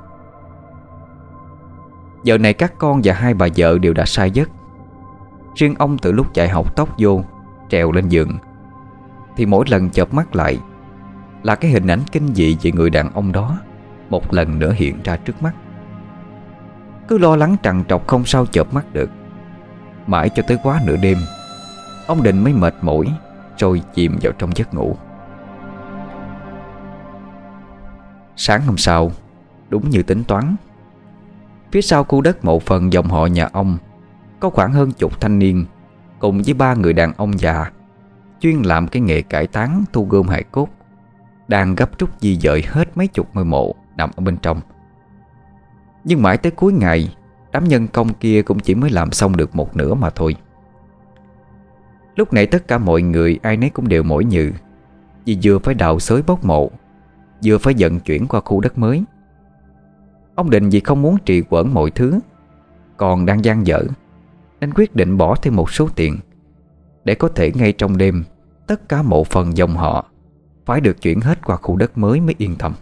Giờ này các con và hai bà vợ đều đã say giấc. Riêng ông từ lúc chạy học tóc vô, trèo lên giường, thì mỗi lần chợp mắt lại là cái hình ảnh kinh dị về người đàn ông đó một lần nữa hiện ra trước mắt. Cứ lo lắng trằn trọc không sao chợp mắt được. Mãi cho tới quá nửa đêm, ông Định mới mệt mỏi rồi chìm vào trong giấc ngủ. Sáng hôm sau, đúng như tính toán, phía sau khu đất mộ phần dòng họ nhà ông có khoảng hơn chục thanh niên cùng với ba người đàn ông già chuyên làm cái nghề cải táng thu gom hài cốt, đang gấp rút di dời hết mấy chục ngôi mộ nằm ở bên trong. Nhưng mãi tới cuối ngày, đám nhân công kia cũng chỉ mới làm xong được một nửa mà thôi. Lúc này tất cả mọi người ai nấy cũng đều mỏi nhừ, vì vừa phải đào xới bốc mộ, vừa phải vận chuyển qua khu đất mới. Ông Định vì không muốn trì hoãn mọi thứ còn đang dang dở, nên quyết định bỏ thêm một số tiền để có thể ngay trong đêm tất cả mộ phần dòng họ phải được chuyển hết qua khu đất mới mới yên tâm.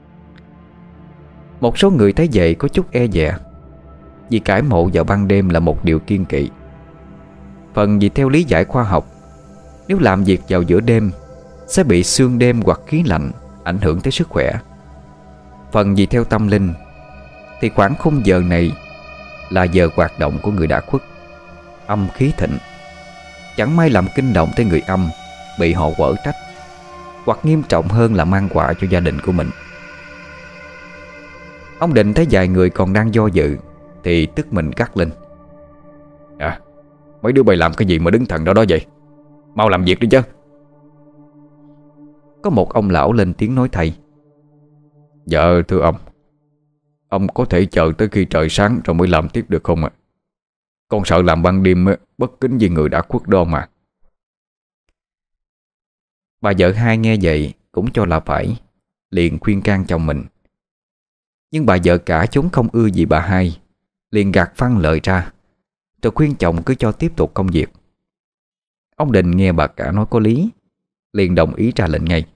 Một số người thấy vậy có chút e dè, vì cải mộ vào ban đêm là một điều kiêng kỵ. Phần vì theo lý giải khoa học, nếu làm việc vào giữa đêm sẽ bị sương đêm hoặc khí lạnh ảnh hưởng tới sức khỏe. Phần vì theo tâm linh thì khoảng khung giờ này là giờ hoạt động của người đã khuất, âm khí thịnh. Chẳng may làm kinh động tới người âm, bị họ quở trách, hoặc nghiêm trọng hơn là mang họa cho gia đình của mình. Ông Định thấy vài người còn đang do dự thì tức mình gắt lên: À, mấy đứa bay làm cái gì mà đứng thần đó đó vậy? Mau làm việc đi chứ. Có một ông lão lên tiếng nói thay: Dạ thưa ông, ông có thể chờ tới khi trời sáng rồi mới làm tiếp được không ạ? Con sợ làm ban đêm bất kính với người đã khuất đó mà. Bà vợ hai nghe vậy cũng cho là phải, liền khuyên can chồng mình. Nhưng bà vợ cả chúng không ưa gì bà hai, liền gạt phăng lời ra, rồi khuyên chồng cứ cho tiếp tục công việc. Ông Định nghe bà cả nói có lý, liền đồng ý ra lệnh ngay: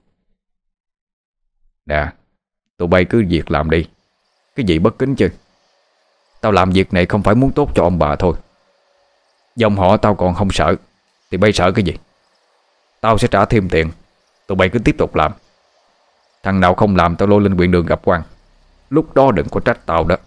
Nè, tụi bay cứ việc làm đi. Cái gì bất kính chứ? Tao làm việc này không phải muốn tốt cho ông bà thôi. Dòng họ tao còn không sợ thì bay sợ cái gì? Tao sẽ trả thêm tiền. Tụi bay cứ tiếp tục làm. Thằng nào không làm tao lôi lên huyện đường gặp quan. Lúc đó đừng có trách tao đó.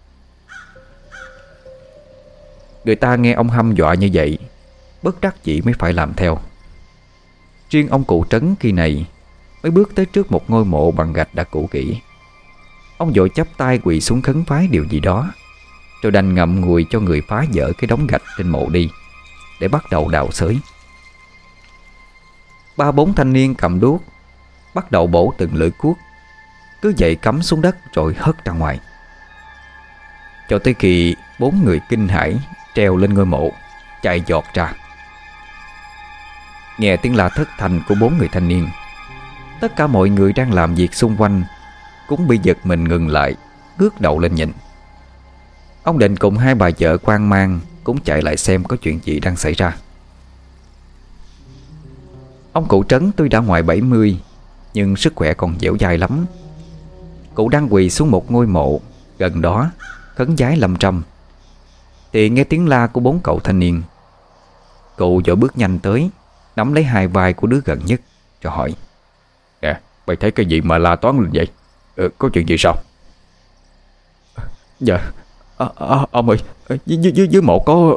Người ta nghe ông hăm dọa như vậy, bất đắc dĩ mới phải làm theo. Riêng ông cụ Trấn khi này mới bước tới trước một ngôi mộ bằng gạch đã cũ kỹ. Ông vội chắp tay quỳ xuống khấn vái điều gì đó, rồi đành ngậm ngùi cho người phá dỡ cái đống gạch trên mộ đi, để bắt đầu đào xới. Ba bốn thanh niên cầm đuốc bắt đầu bổ từng lưỡi cuốc, cứ vậy cắm xuống đất rồi hất ra ngoài, cho tới khi bốn người kinh hãi treo lên ngôi mộ, chạy giọt ra. Nghe tiếng la thất thanh của bốn người thanh niên, tất cả mọi người đang làm việc xung quanh cũng bị giật mình ngừng lại, ngước đầu lên nhìn. Ông Định cùng hai bà vợ hoang mang cũng chạy lại xem có chuyện gì đang xảy ra. Ông cụ Trấn tuy đã ngoài bảy mươi, nhưng sức khỏe còn dẻo dai lắm. Cụ đang quỳ xuống một ngôi mộ gần đó khấn vái lâm trăm, thì nghe tiếng la của bốn cậu thanh niên. Cụ vội bước nhanh tới, nắm lấy hai vai của đứa gần nhất rồi hỏi: Nè, mày thấy cái gì mà la toán lên vậy? Ừ, có chuyện gì sao? Dạ à, à, ông ơi, dưới, dưới, dưới, dưới mộ có...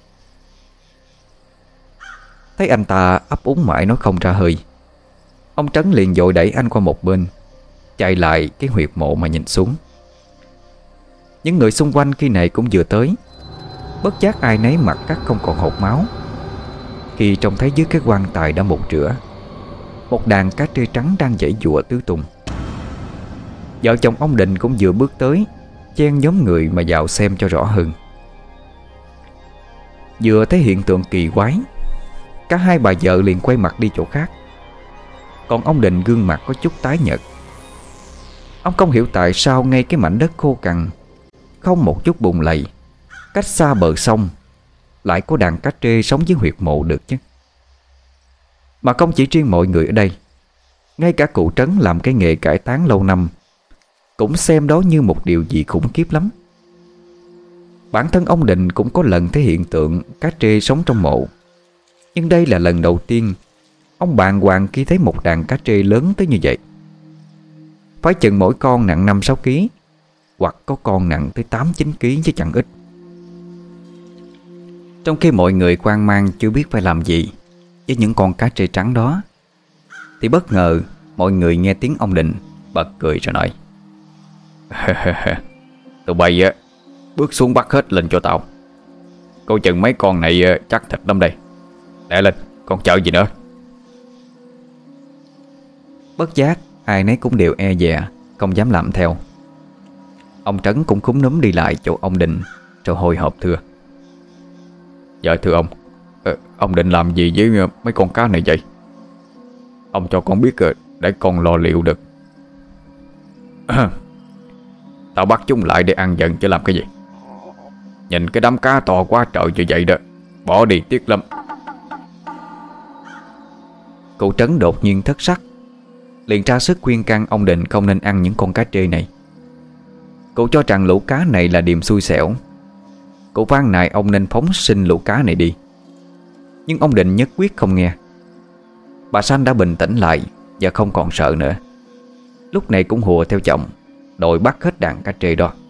Thấy anh ta ấp úng mãi nói không ra hơi, ông Trấn liền vội đẩy anh qua một bên, chạy lại cái huyệt mộ mà nhìn xuống. Những người xung quanh khi này cũng vừa tới, bất giác ai nấy mặt cắt không còn hột máu, khi trông thấy dưới cái quan tài đã một rửa, một đàn cá trê trắng đang giãy giụa tứ tung. Vợ chồng ông Định cũng vừa bước tới, chen nhóm người mà vào xem cho rõ hơn. Vừa thấy hiện tượng kỳ quái, cả hai bà vợ liền quay mặt đi chỗ khác. Còn ông Định gương mặt có chút tái nhợt. Ông không hiểu tại sao ngay cái mảnh đất khô cằn, không một chút bùn lầy, cách xa bờ sông, lại có đàn cá trê sống dưới huyệt mộ được chứ. Mà không chỉ riêng mọi người ở đây, ngay cả cụ Trấn làm cái nghề cải táng lâu năm cũng xem đó như một điều gì khủng khiếp lắm. Bản thân ông Định cũng có lần thấy hiện tượng cá trê sống trong mộ, nhưng đây là lần đầu tiên ông bàng hoàng khi thấy một đàn cá trê lớn tới như vậy. Phải chừng mỗi con nặng năm sáu ký, hoặc có con nặng tới tám chín ký chứ chẳng ít. Trong khi mọi người hoang mang chưa biết phải làm gì với những con cá trê trắng đó, thì bất ngờ mọi người nghe tiếng ông Định bật cười rồi nói: Tụi bay á, bước xuống bắt hết lên cho tao. Coi chừng mấy con này chắc thịt lắm đây. Lẹ lên, còn chờ gì nữa. Bất giác ai nấy cũng đều e dè, không dám làm theo. Ông Trấn cũng cúm núm đi lại chỗ ông Định, rồi hồi hộp thưa: Dạ thưa ông, ờ, ông định làm gì với mấy con cá này vậy? Ông cho con biết để con lo liệu được. Tao bắt chúng lại để ăn dần chứ làm cái gì. Nhìn cái đám cá to quá trời như vậy đó, bỏ đi tiếc lắm. Cụ Trấn đột nhiên thất sắc, liền ra sức khuyên can ông Định không nên ăn những con cá trê này. Cụ cho rằng lũ cá này là điềm xui xẻo. Cụ van nài ông nên phóng sinh lũ cá này đi, nhưng ông Định nhất quyết không nghe. Bà Sanh đã bình tĩnh lại và không còn sợ nữa, lúc này cũng hùa theo chồng, đòi bắt hết đàn cá trê đó.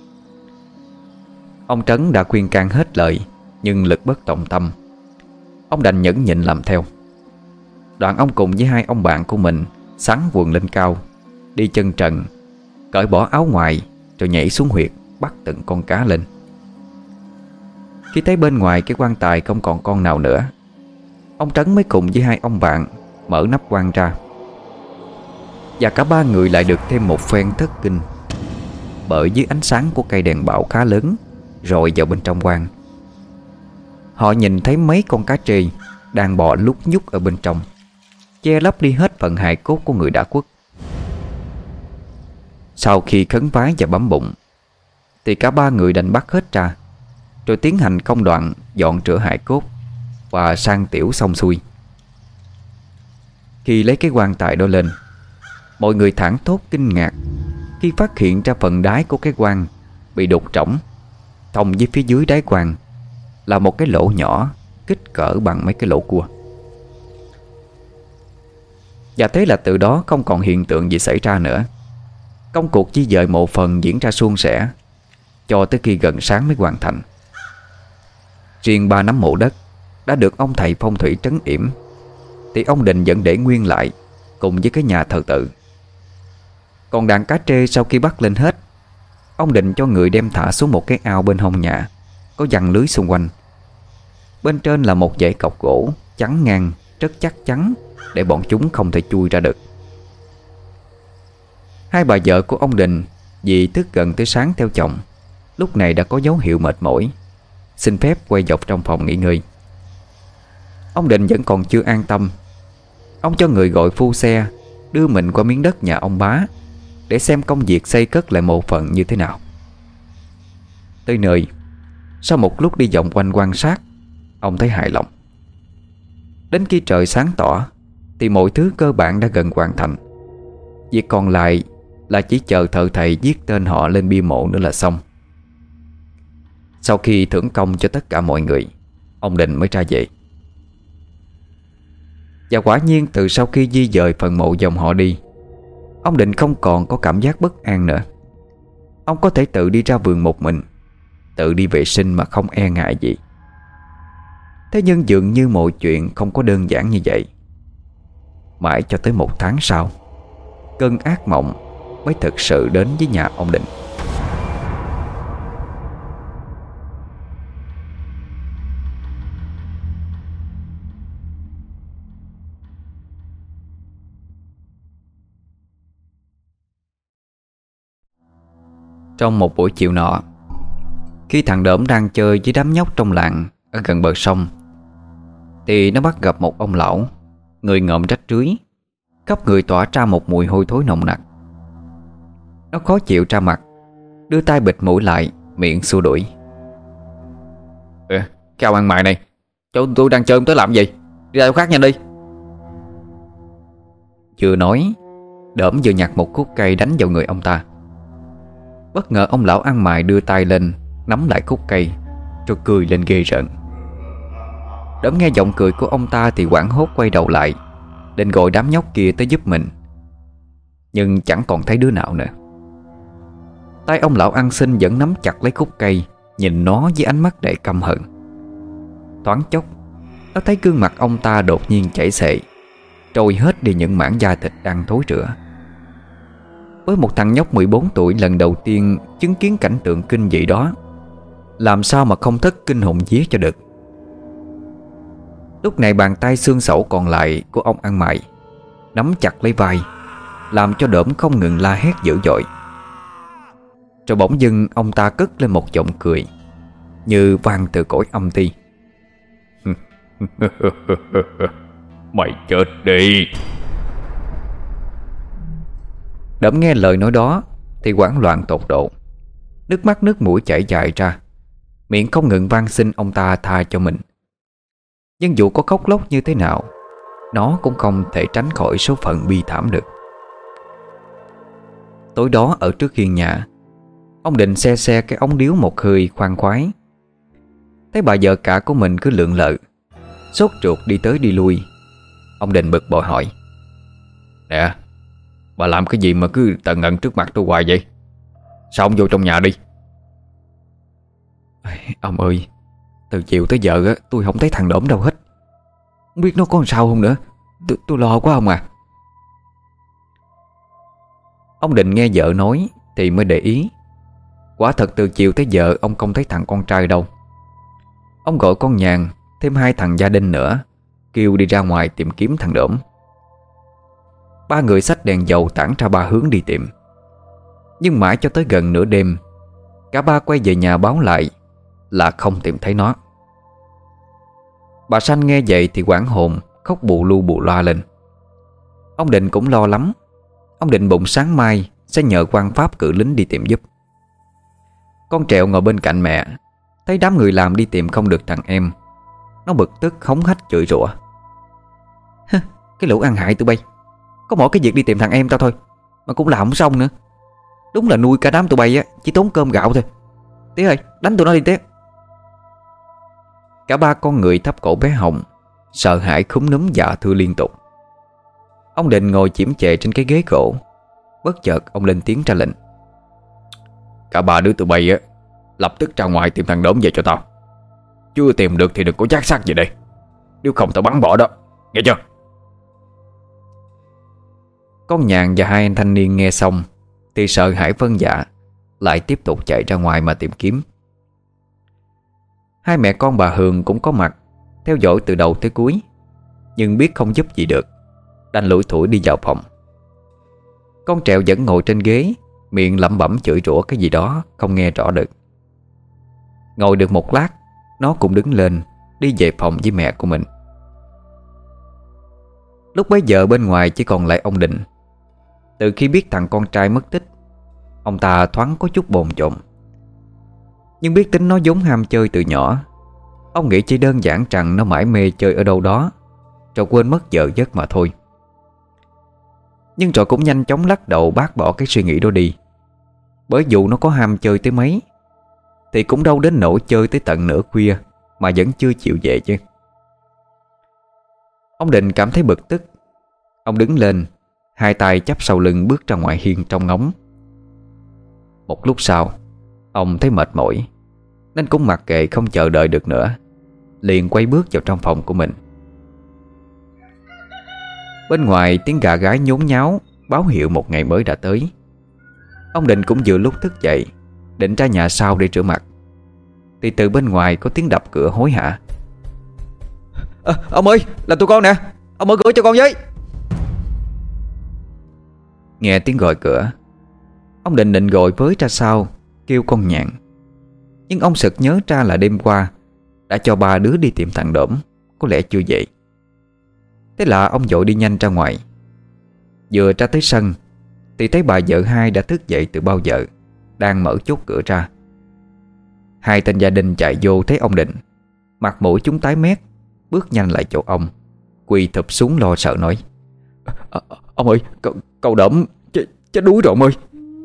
Ông Trấn đã khuyên can hết lời, nhưng lực bất tòng tâm. Ông đành nhẫn nhịn làm theo. Đoạn ông cùng với hai ông bạn của mình xắn quần lên cao, đi chân trần, cởi bỏ áo ngoài, rồi nhảy xuống huyệt bắt từng con cá lên. Khi thấy bên ngoài cái quan tài không còn con nào nữa, ông Trấn mới cùng với hai ông bạn mở nắp quan ra. Và cả ba người lại được thêm một phen thất kinh, bởi dưới ánh sáng của cây đèn bạo khá lớn rồi vào bên trong quan, họ nhìn thấy mấy con cá trê đang bò lúc nhúc ở bên trong, che lấp đi hết phần hài cốt của người đã khuất. Sau khi khấn vái và bấm bụng, thì cả ba người đành bắt hết ra, rồi tiến hành công đoạn dọn rửa hài cốt và sang tiểu xong xuôi. Khi lấy cái quan tài đó lên, mọi người thảng thốt kinh ngạc khi phát hiện ra phần đáy của cái quan bị đục trỏng, thông với phía dưới đáy quan là một cái lỗ nhỏ kích cỡ bằng mấy cái lỗ cua. Và thế là từ đó không còn hiện tượng gì xảy ra nữa. Công cuộc di dời mộ phần diễn ra suôn sẻ cho tới khi gần sáng mới hoàn thành. Riêng ba nắm mộ đất đã được ông thầy phong thủy trấn yểm, thì ông Định vẫn để nguyên lại cùng với cái nhà thờ tự. Còn đàn cá trê sau khi bắt lên hết, ông Định cho người đem thả xuống một cái ao bên hông nhà, có giăng lưới xung quanh. Bên trên là một dãy cọc gỗ chắn ngang rất chắc chắn, để bọn chúng không thể chui ra được. Hai bà vợ của ông Định vì thức gần tới sáng theo chồng, lúc này đã có dấu hiệu mệt mỏi, xin phép quay dọc trong phòng nghỉ ngơi. Ông Định vẫn còn chưa an tâm. Ông cho người gọi phu xe đưa mình qua miếng đất nhà ông Bá để xem công việc xây cất lại mộ phần như thế nào. Tới nơi, sau một lúc đi vòng quanh quan sát, ông thấy hài lòng. Đến khi trời sáng tỏ thì mọi thứ cơ bản đã gần hoàn thành. Việc còn lại là chỉ chờ thợ thầy viết tên họ lên bia mộ nữa là xong. Sau khi thưởng công cho tất cả mọi người, ông Định mới ra về. Và quả nhiên từ sau khi di dời phần mộ dòng họ đi, ông Định không còn có cảm giác bất an nữa. Ông có thể tự đi ra vườn một mình, tự đi vệ sinh mà không e ngại gì. Thế nhưng dường như mọi chuyện không có đơn giản như vậy. Mãi cho tới một tháng sau, cơn ác mộng mới thực sự đến với nhà ông Định. Trong một buổi chiều nọ, khi thằng Đỡm đang chơi với đám nhóc trong làng ở gần bờ sông, thì nó bắt gặp một ông lão, người ngợm rách rưới, khắp người tỏa ra một mùi hôi thối nồng nặc. Nó khó chịu ra mặt, đưa tay bịt mũi lại, miệng xua đuổi. Ê, cái ông ăn mày này, cho tôi đang chơi tới làm gì? Đi ra chỗ khác nhanh đi. Vừa nói, Đỡm vừa nhặt một khúc cây đánh vào người ông ta. Bất ngờ ông lão ăn mày đưa tay lên, nắm lại khúc cây, rồi cười lên ghê rợn. Đỡm nghe giọng cười của ông ta thì hoảng hốt quay đầu lại, định gọi đám nhóc kia tới giúp mình, nhưng chẳng còn thấy đứa nào nữa. Tay ông lão ăn xin vẫn nắm chặt lấy khúc cây, nhìn nó với ánh mắt đầy căm hận. Thoáng chốc, nó thấy gương mặt ông ta đột nhiên chảy xệ, trôi hết đi những mảng da thịt đang thối rữa. Với một thằng nhóc mười bốn tuổi lần đầu tiên chứng kiến cảnh tượng kinh dị đó, làm sao mà không thất kinh hồn vía cho được. Lúc này bàn tay xương sẩu còn lại của ông ăn mày nắm chặt lấy vai, làm cho Đỡm không ngừng la hét dữ dội. Rồi bỗng dưng ông ta cất lên một giọng cười như vang từ cõi âm ti. Mày chết đi. Đỡm nghe lời nói đó thì hoảng loạn tột độ, nước mắt nước mũi chảy dài ra, miệng không ngừng van xin ông ta tha cho mình. Nhưng dù có khóc lóc như thế nào, nó cũng không thể tránh khỏi số phận bi thảm được. Tối đó ở trước hiên nhà, ông Định xe xe cái ống điếu một hơi khoan khoái. Thấy bà vợ cả của mình cứ lượn lợ, sốt ruột đi tới đi lui. Ông Định bực bội hỏi: Nè, bà làm cái gì mà cứ tần ngần trước mặt tôi hoài vậy? Sao ông vô trong nhà đi? Ông ơi, từ chiều tới giờ á, tôi không thấy thằng Đổm đâu hết. Không biết nó có làm sao không nữa. Tôi, tôi lo quá ông à. Ông Định nghe vợ nói thì mới để ý. Quả thật từ chiều tới giờ ông không thấy thằng con trai đâu. Ông gọi con Nhàn thêm hai thằng gia đình nữa, kêu đi ra ngoài tìm kiếm thằng Đổm. Ba người xách đèn dầu tản ra ba hướng đi tìm. Nhưng mãi cho tới gần nửa đêm, cả ba quay về nhà báo lại là không tìm thấy nó. Bà Sanh nghe vậy thì hoảng hồn, khóc bù lu bù loa lên. Ông Định cũng lo lắm. Ông định bụng sáng mai sẽ nhờ quan pháp cử lính đi tìm giúp. Con Trẹo ngồi bên cạnh mẹ, thấy đám người làm đi tìm không được thằng em. Nó bực tức hống hách chửi rủa: cái lũ ăn hại tụi bay, có mỗi cái việc đi tìm thằng em tao thôi mà cũng làm không xong nữa. Đúng là nuôi cả đám tụi bay á, chỉ tốn cơm gạo thôi. Tía ơi, đánh tụi nó đi Tía. Cả ba con người thấp cổ bé Hồng, sợ hãi khúm núm dạ thưa liên tục. Ông Định ngồi chiếm chệ trên cái ghế gỗ. Bất chợt ông lên tiếng ra lệnh: cả ba đứa tụi bay á, lập tức ra ngoài tìm thằng Đốm về cho tao. Chưa tìm được thì đừng có chát xác gì đây, nếu không tao bắn bỏ đó, nghe chưa? Con Nhàn và hai anh thanh niên nghe xong thì sợ hãi vâng dạ, lại tiếp tục chạy ra ngoài mà tìm kiếm. Hai mẹ con bà Hường cũng có mặt, theo dõi từ đầu tới cuối, nhưng biết không giúp gì được, đành lủi thủi đi vào phòng. Con Trẹo vẫn ngồi trên ghế, miệng lẩm bẩm chửi rủa cái gì đó không nghe rõ được. Ngồi được một lát, nó cũng đứng lên đi về phòng với mẹ của mình. Lúc bấy giờ bên ngoài chỉ còn lại ông Định. Từ khi biết thằng con trai mất tích, ông ta thoáng có chút bồn chồn. Nhưng biết tính nó vốn ham chơi từ nhỏ, ông nghĩ chỉ đơn giản rằng nó mải mê chơi ở đâu đó rồi quên mất giờ giấc mà thôi. Nhưng rồi cũng nhanh chóng lắc đầu bác bỏ cái suy nghĩ đó đi. Bởi dù nó có ham chơi tới mấy thì cũng đâu đến nỗi chơi tới tận nửa khuya mà vẫn chưa chịu về chứ. Ông Định cảm thấy bực tức. Ông đứng lên, hai tay chắp sau lưng bước ra ngoài hiên trông ngóng. Một lúc sau, ông thấy mệt mỏi nên cũng mặc kệ không chờ đợi được nữa, liền quay bước vào trong phòng của mình. Bên ngoài tiếng gà gáy nhốn nháo báo hiệu một ngày mới đã tới. Ông Định cũng vừa lúc thức dậy, định ra nhà sau để rửa mặt, thì từ bên ngoài có tiếng đập cửa hối hả. À, ông ơi, là tụi con nè, ông mở cửa cho con với. Nghe tiếng gọi cửa, ông Định định gọi với ra sau kêu con Nhạn. Nhưng ông sực nhớ ra là đêm qua đã cho ba đứa đi tìm thằng Đổm, có lẽ chưa về. Thế là ông vội đi nhanh ra ngoài. Vừa ra tới sân thì thấy bà vợ hai đã thức dậy từ bao giờ, đang mở chốt cửa ra. Hai tên gia đình chạy vô thấy ông Định, mặt mũi chúng tái mét, bước nhanh lại chỗ ông, quỳ thụp xuống lo sợ nói: à, ông ơi, cậu, cậu Đổm chết, chết đuối rồi ông ơi.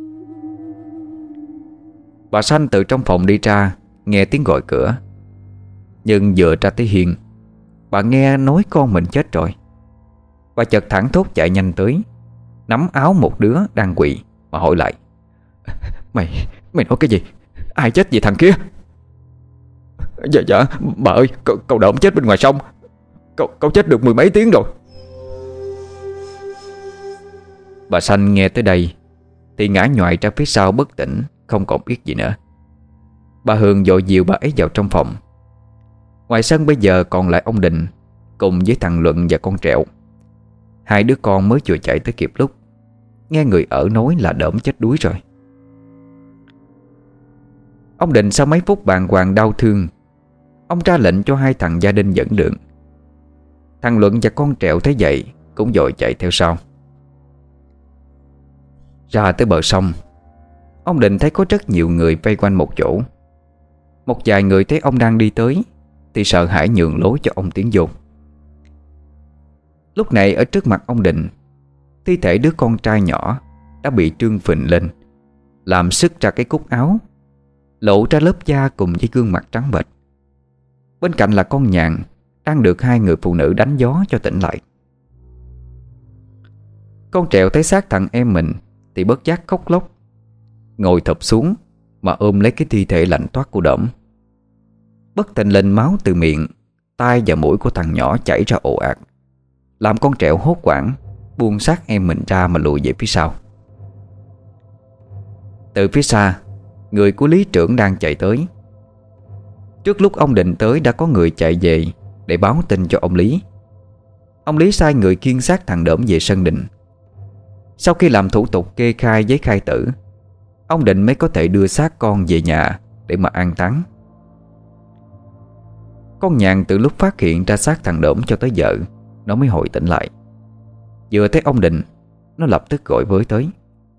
Bà Sanh từ trong phòng đi ra, nghe tiếng gọi cửa. Nhưng vừa ra tới hiên, bà nghe nói con mình chết rồi. Bà chợt thẳng thốt chạy nhanh tới, nắm áo một đứa đang quỳ mà hỏi lại: Mày, mày nói cái gì? Ai chết vậy thằng kia? Dạ dạ, bà ơi, cậu, cậu Đổm chết bên ngoài sông. Cậu, cậu chết được mười mấy tiếng rồi. Bà Sanh nghe tới đây thì ngã nhoài ra phía sau bất tỉnh, không còn biết gì nữa. Bà Hường vội dìu bà ấy vào trong phòng. Ngoài sân bây giờ còn lại ông Định cùng với thằng Luận và con Trẹo. Hai đứa con mới vừa chạy tới kịp lúc nghe người ở nói là Đổm chết đuối rồi. Ông Định sau mấy phút bàng hoàng đau thương, ông ra lệnh cho hai thằng gia đình dẫn đường. Thằng Luận và con Trẹo thấy vậy cũng vội chạy theo sau. Ra tới bờ sông, ông Định thấy có rất nhiều người vây quanh một chỗ. Một vài người thấy ông đang đi tới thì sợ hãi nhường lối cho ông tiến vô. Lúc này ở trước mặt ông Định, thi thể đứa con trai nhỏ đã bị trương phình lên, làm sứt ra cái cúc áo, lộ ra lớp da cùng với gương mặt trắng bệch. Bên cạnh là con Nhàn đang được hai người phụ nữ đánh gió cho tỉnh lại. Con Trẹo thấy xác thằng em mình thì bất giác khóc lóc. ngồi thụp xuống mà ôm lấy cái thi thể lạnh toát của Đỡm. Bất thình lình máu từ miệng, tai và mũi của thằng nhỏ chảy ra ồ ạt, làm con Trẹo hốt hoảng buông xác em mình ra mà lùi về phía sau. Từ phía xa, người của lý trưởng đang chạy tới. Trước lúc ông Định tới đã có người chạy về để báo tin cho ông Lý. Ông Lý sai người kiêng xác thằng Đỡm về sân đình. Sau khi làm thủ tục kê khai giấy khai tử, ông Định mới có thể đưa xác con về nhà để mà an táng. Con Nhàn từ lúc phát hiện ra xác thằng Đỡm cho tới giờ nó mới hồi tỉnh lại. Vừa thấy ông Định, nó lập tức gọi với tới.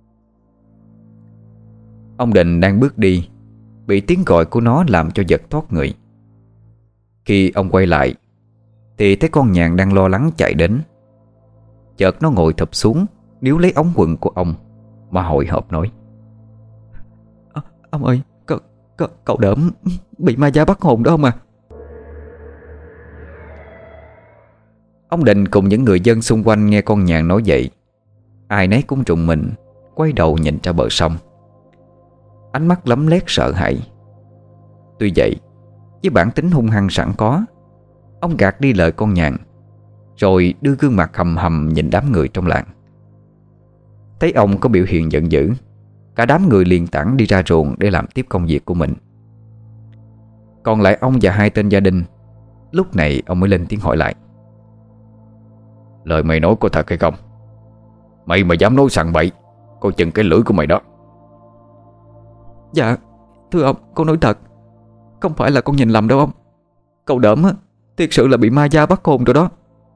Ông Định đang bước đi, bị tiếng gọi của nó làm cho giật thoát người. Khi ông quay lại thì thấy con Nhàn đang lo lắng chạy đến. Chợt nó ngồi thụp xuống, níu lấy ống quần của ông mà hồi hộp nói: à, Ông ơi, cậu, cậu, cậu Đỡm bị ma da bắt hồn đó ông à. Ông Định cùng những người dân xung quanh nghe con Nhàn nói vậy, ai nấy cũng trùng mình quay đầu nhìn ra bờ sông, ánh mắt lấm lét sợ hãi. Tuy vậy, với bản tính hung hăng sẵn có, ông gạt đi lời con Nhàn, rồi đưa gương mặt hầm hầm nhìn đám người trong làng. Thấy ông có biểu hiện giận dữ, cả đám người liền tản đi ra ruộng để làm tiếp công việc của mình. Còn lại ông và hai tên gia đình. Lúc này ông mới lên tiếng hỏi lại: Lời mày nói có thật hay không? Mày mà dám nói sằng bậy, coi chừng cái lưỡi của mày đó. Dạ, thưa ông, con nói thật. Không phải là con nhìn lầm đâu ông. Cậu Đỡm á, thiệt sự là bị ma da bắt hồn rồi đó.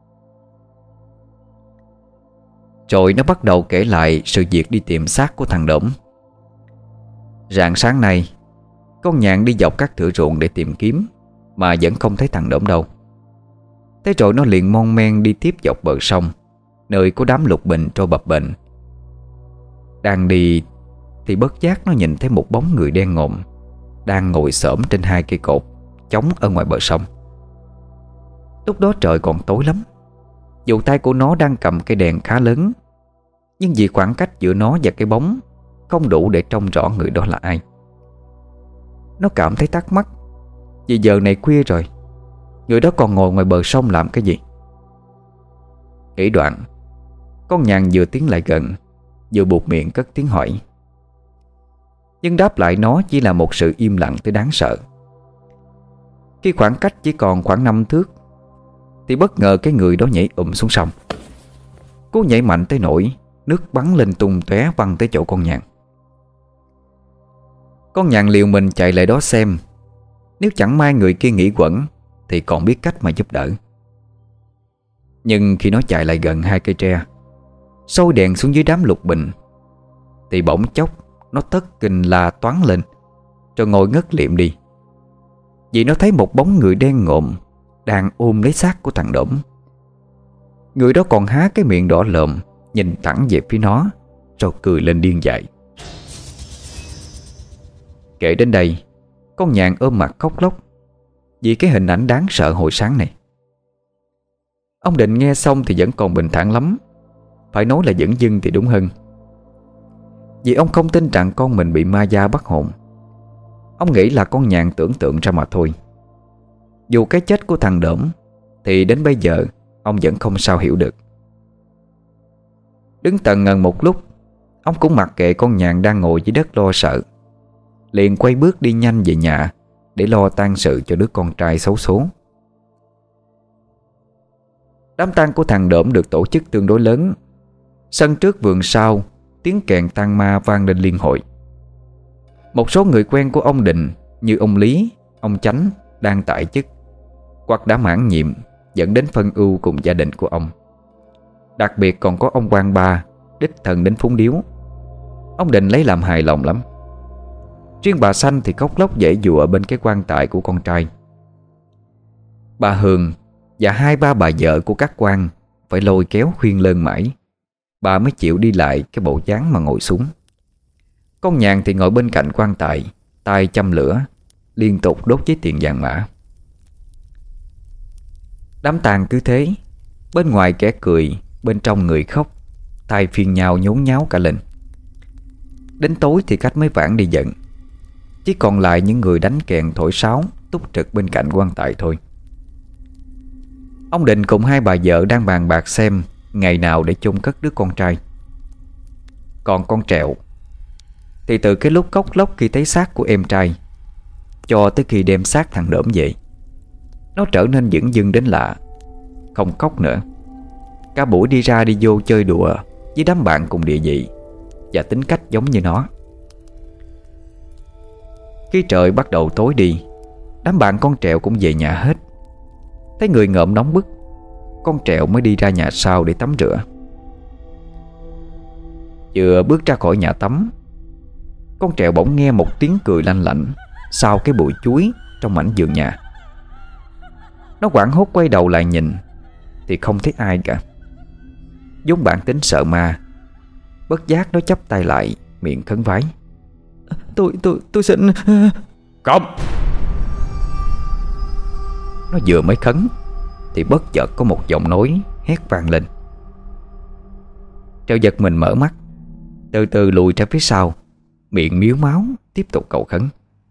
Rồi nó bắt đầu kể lại sự việc đi tìm xác của thằng Đỡm. Rạng sáng nay, con Nhạn đi dọc các thửa ruộng để tìm kiếm, mà vẫn không thấy thằng Đỡm đâu. Thế rồi nó liền mon men đi tiếp dọc bờ sông, nơi có đám lục bình trôi bập bềnh. Đang đi thì bất giác nó nhìn thấy một bóng người đen ngòm đang ngồi xổm trên hai cây cột chống ở ngoài bờ sông. Lúc đó trời còn tối lắm. Dù tay của nó đang cầm cây đèn khá lớn, nhưng vì khoảng cách giữa nó và cái bóng không đủ để trông rõ người đó là ai. Nó cảm thấy thắc mắc, vì giờ này khuya rồi, người đó còn ngồi ngoài bờ sông làm cái gì? Nghĩ đoạn, con Nhàn vừa tiến lại gần, vừa buột miệng cất tiếng hỏi. Nhưng đáp lại nó chỉ là một sự im lặng tới đáng sợ. Khi khoảng cách chỉ còn khoảng năm thước thì bất ngờ cái người đó nhảy ụm xuống sông. Cú nhảy mạnh tới nỗi nước bắn lên tung tóe văng tới chỗ con Nhàn. Con Nhàn liều mình chạy lại đó xem. Nếu chẳng may người kia nghĩ quẩn thì còn biết cách mà giúp đỡ. Nhưng khi nó chạy lại gần hai cây tre, soi đèn xuống dưới đám lục bình, thì bỗng chốc nó thất kinh la toáng lên, rồi ngồi ngất liệm đi. Vì nó thấy một bóng người đen ngộm đang ôm lấy xác của thằng Đổm. Người đó còn há cái miệng đỏ lợm nhìn thẳng về phía nó, rồi cười lên điên dại. Kể đến đây, con Nhàn ôm mặt khóc lóc vì cái hình ảnh đáng sợ hồi sáng này. Ông Định nghe xong thì vẫn còn bình thản lắm, phải nói là dửng dưng thì đúng hơn. Vì ông không tin rằng con mình bị ma da bắt hồn. Ông nghĩ là con Nhàn tưởng tượng ra mà thôi. Dù cái chết của thằng Đổm thì đến bây giờ ông vẫn không sao hiểu được. Đứng tần ngần một lúc, ông cũng mặc kệ con Nhàn đang ngồi dưới đất lo sợ, liền quay bước đi nhanh về nhà để lo tang sự cho đứa con trai xấu số. Đám tang của thằng Đổm được tổ chức tương đối lớn. Sân trước vườn sau, tiếng kèn tang ma vang lên liên hồi. Một số người quen của ông Định như ông Lý, ông Chánh đang tại chức hoặc đã mãn nhiệm dẫn đến phân ưu cùng gia đình của ông. Đặc biệt còn có ông quan ba đích thân đến phúng điếu. Ông Định lấy làm hài lòng lắm. Riêng bà Xanh thì khóc lóc giãy giụa bên cái quan tài của con trai. Bà Hường và hai ba bà vợ của các quan phải lôi kéo khuyên lơn mãi, bà mới chịu đi lại cái bộ dáng mà ngồi xuống. Con Nhàn thì ngồi bên cạnh quan tài, tay châm lửa, liên tục đốt giấy tiền vàng mã. Đám tang cứ thế, bên ngoài kẻ cười, bên trong người khóc, thay phiên nhau nhốn nháo cả lên. Đến tối thì khách mới vãn đi giận. Chỉ còn lại những người đánh kèn thổi sáo túc trực bên cạnh quan tài thôi. Ông Định cùng hai bà vợ đang bàn bạc xem ngày nào để chôn cất đứa con trai. Còn con Trẹo thì từ cái lúc khóc lóc khi thấy xác của em trai cho tới khi đem xác thằng Đỡm về, nó trở nên dửng dưng đến lạ. Không khóc nữa. Cả buổi đi ra đi vô chơi đùa với đám bạn cùng địa vị và tính cách giống như nó. Khi trời bắt đầu tối đi, đám bạn con Trẹo cũng về nhà hết. Thấy người ngợm nóng bức, con Trẹo mới đi ra nhà sau để tắm rửa. Vừa bước ra khỏi nhà tắm, con Trẹo bỗng nghe một tiếng cười lanh lảnh sau cái bụi chuối trong mảnh vườn nhà. Nó hoảng hốt quay đầu lại nhìn thì không thấy ai cả. Vốn bản tính sợ ma, bất giác nó chắp tay lại, miệng khấn vái: Tôi, tôi, tôi xin... Câm! Nó vừa mới khấn thì bất chợt có một giọng nói hét vang lên. Trẹo giật mình mở mắt, từ từ lùi ra phía sau, miệng miếu máu tiếp tục cầu khấn.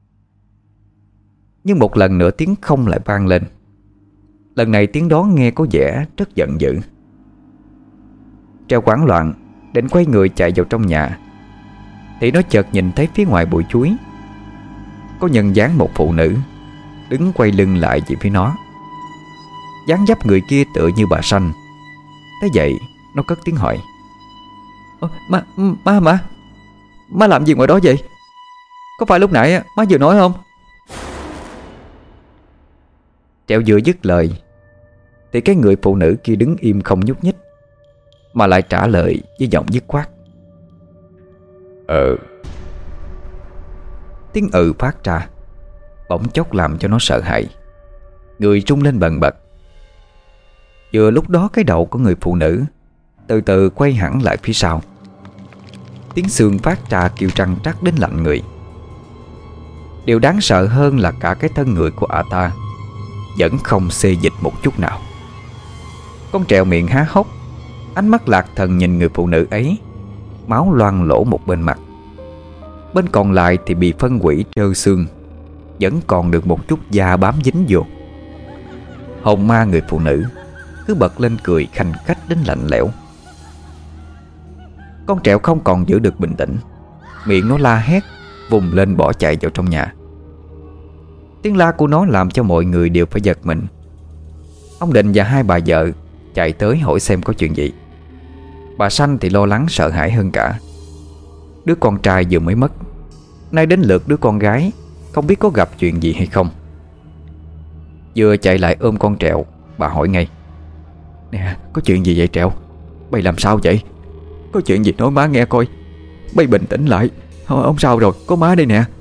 Nhưng một lần nữa tiếng không lại vang lên. Lần này tiếng đó nghe có vẻ rất giận dữ. Trẹo hoảng loạn định quay người chạy vào trong nhà thì nó chợt nhìn thấy phía ngoài bụi chuối có nhân dáng một phụ nữ đứng quay lưng lại về phía nó. Dáng dấp người kia tựa như bà Sanh. Thế vậy nó cất tiếng hỏi: Ơ, má, má, má Má làm gì ngoài đó vậy? Có phải lúc nãy má vừa nói không? Trẹo vừa dứt lời thì cái người phụ nữ kia đứng im không nhúc nhích, mà lại trả lời với giọng dứt khoát: Ờ. Tiếng ừ phát ra bỗng chốc làm cho nó sợ hãi, người rung lên bần bật. Vừa lúc đó cái đầu của người phụ nữ từ từ quay hẳn lại phía sau. Tiếng xương phát ra kêu trăng trắc đến lạnh người. Điều đáng sợ hơn là cả cái thân người của ả ta vẫn không xê dịch một chút nào. Con Trẹo miệng há hốc, ánh mắt lạc thần nhìn người phụ nữ ấy. Máu loang lỗ một bên mặt, bên còn lại thì bị phân hủy trơ xương, vẫn còn được một chút da bám dính vô. Hồn ma người phụ nữ cứ bật lên cười khanh khách đến lạnh lẽo. Con Trẹo không còn giữ được bình tĩnh, miệng nó la hét, vùng lên bỏ chạy vào trong nhà. Tiếng la của nó làm cho mọi người đều phải giật mình. Ông Định và hai bà vợ chạy tới hỏi xem có chuyện gì. Bà Sanh thì lo lắng sợ hãi hơn cả. Đứa con trai vừa mới mất, nay đến lượt đứa con gái không biết có gặp chuyện gì hay không. Vừa chạy lại ôm con Trẹo, bà hỏi ngay: Nè, có chuyện gì vậy Trẹo? Bây làm sao vậy? Có chuyện gì nói má nghe coi. Bây bình tĩnh lại. Ông sao rồi, có má đây nè.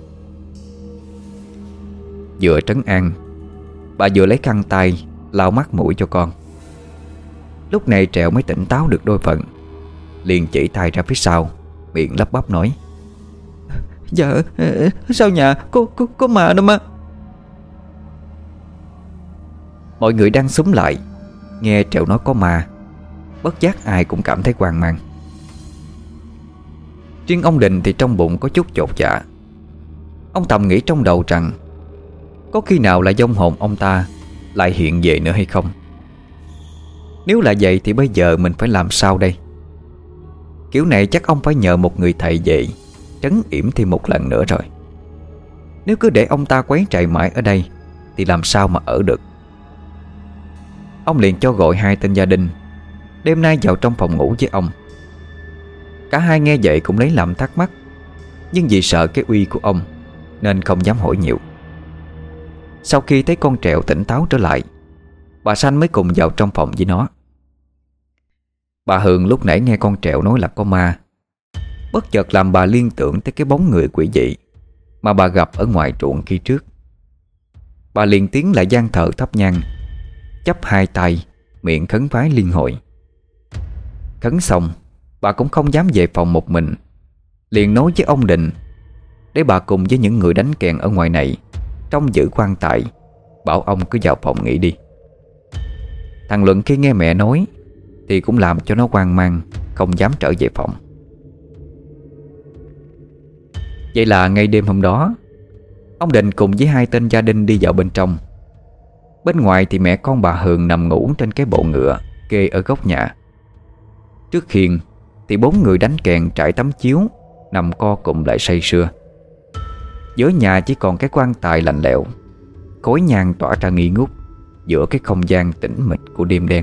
Vừa trấn an, bà vừa lấy khăn tay lau mắt mũi cho con. Lúc này Trẹo mới tỉnh táo được đôi phần, liền chỉ tay ra phía sau, miệng lắp bắp nói: Dạ, sao nhà có, có, có ma đâu má. Mọi người đang xúm lại, nghe Trẹo nói có ma, bất giác ai cũng cảm thấy hoang mang. Riêng ông Định thì trong bụng có chút chột dạ. Ông thầm nghĩ trong đầu rằng có khi nào là vong hồn ông ta lại hiện về nữa hay không. Nếu là vậy thì bây giờ mình phải làm sao đây? Kiểu này chắc ông phải nhờ một người thầy về trấn yểm thêm một lần nữa rồi. Nếu cứ để ông ta quấy rầy mãi ở đây thì làm sao mà ở được. Ông liền cho gọi hai tên gia đình đêm nay vào trong phòng ngủ với ông. Cả hai nghe vậy cũng lấy làm thắc mắc, nhưng vì sợ cái uy của ông nên không dám hỏi nhiều. Sau khi thấy con Trẹo tỉnh táo trở lại, bà Sanh mới cùng vào trong phòng với nó. Bà Hường lúc nãy nghe con Trẹo nói là có ma, bất chợt làm bà liên tưởng tới cái bóng người quỷ dị mà bà gặp ở ngoài ruộng khi trước. Bà liền tiến lại gian thờ thắp nhang, chắp hai tay, miệng khấn vái liên hồi. Khấn xong, bà cũng không dám về phòng một mình, liền nói với ông Định để bà cùng với những người đánh kèn ở ngoài này trông giữ quan tài, bảo ông cứ vào phòng nghỉ đi. Thằng Luận khi nghe mẹ nói thì cũng làm cho nó hoang mang, không dám trở về phòng. Vậy là ngay đêm hôm đó, ông Định cùng với hai tên gia đình đi vào bên trong. Bên ngoài thì mẹ con bà Hường nằm ngủ trên cái bộ ngựa kê ở góc nhà. Trước hiên thì bốn người đánh kèn trải tấm chiếu, nằm co cụm lại say sưa. Giữa nhà chỉ còn cái quan tài lạnh lẽo, khói nhang tỏa ra nghi ngút giữa cái không gian tĩnh mịch của đêm đen.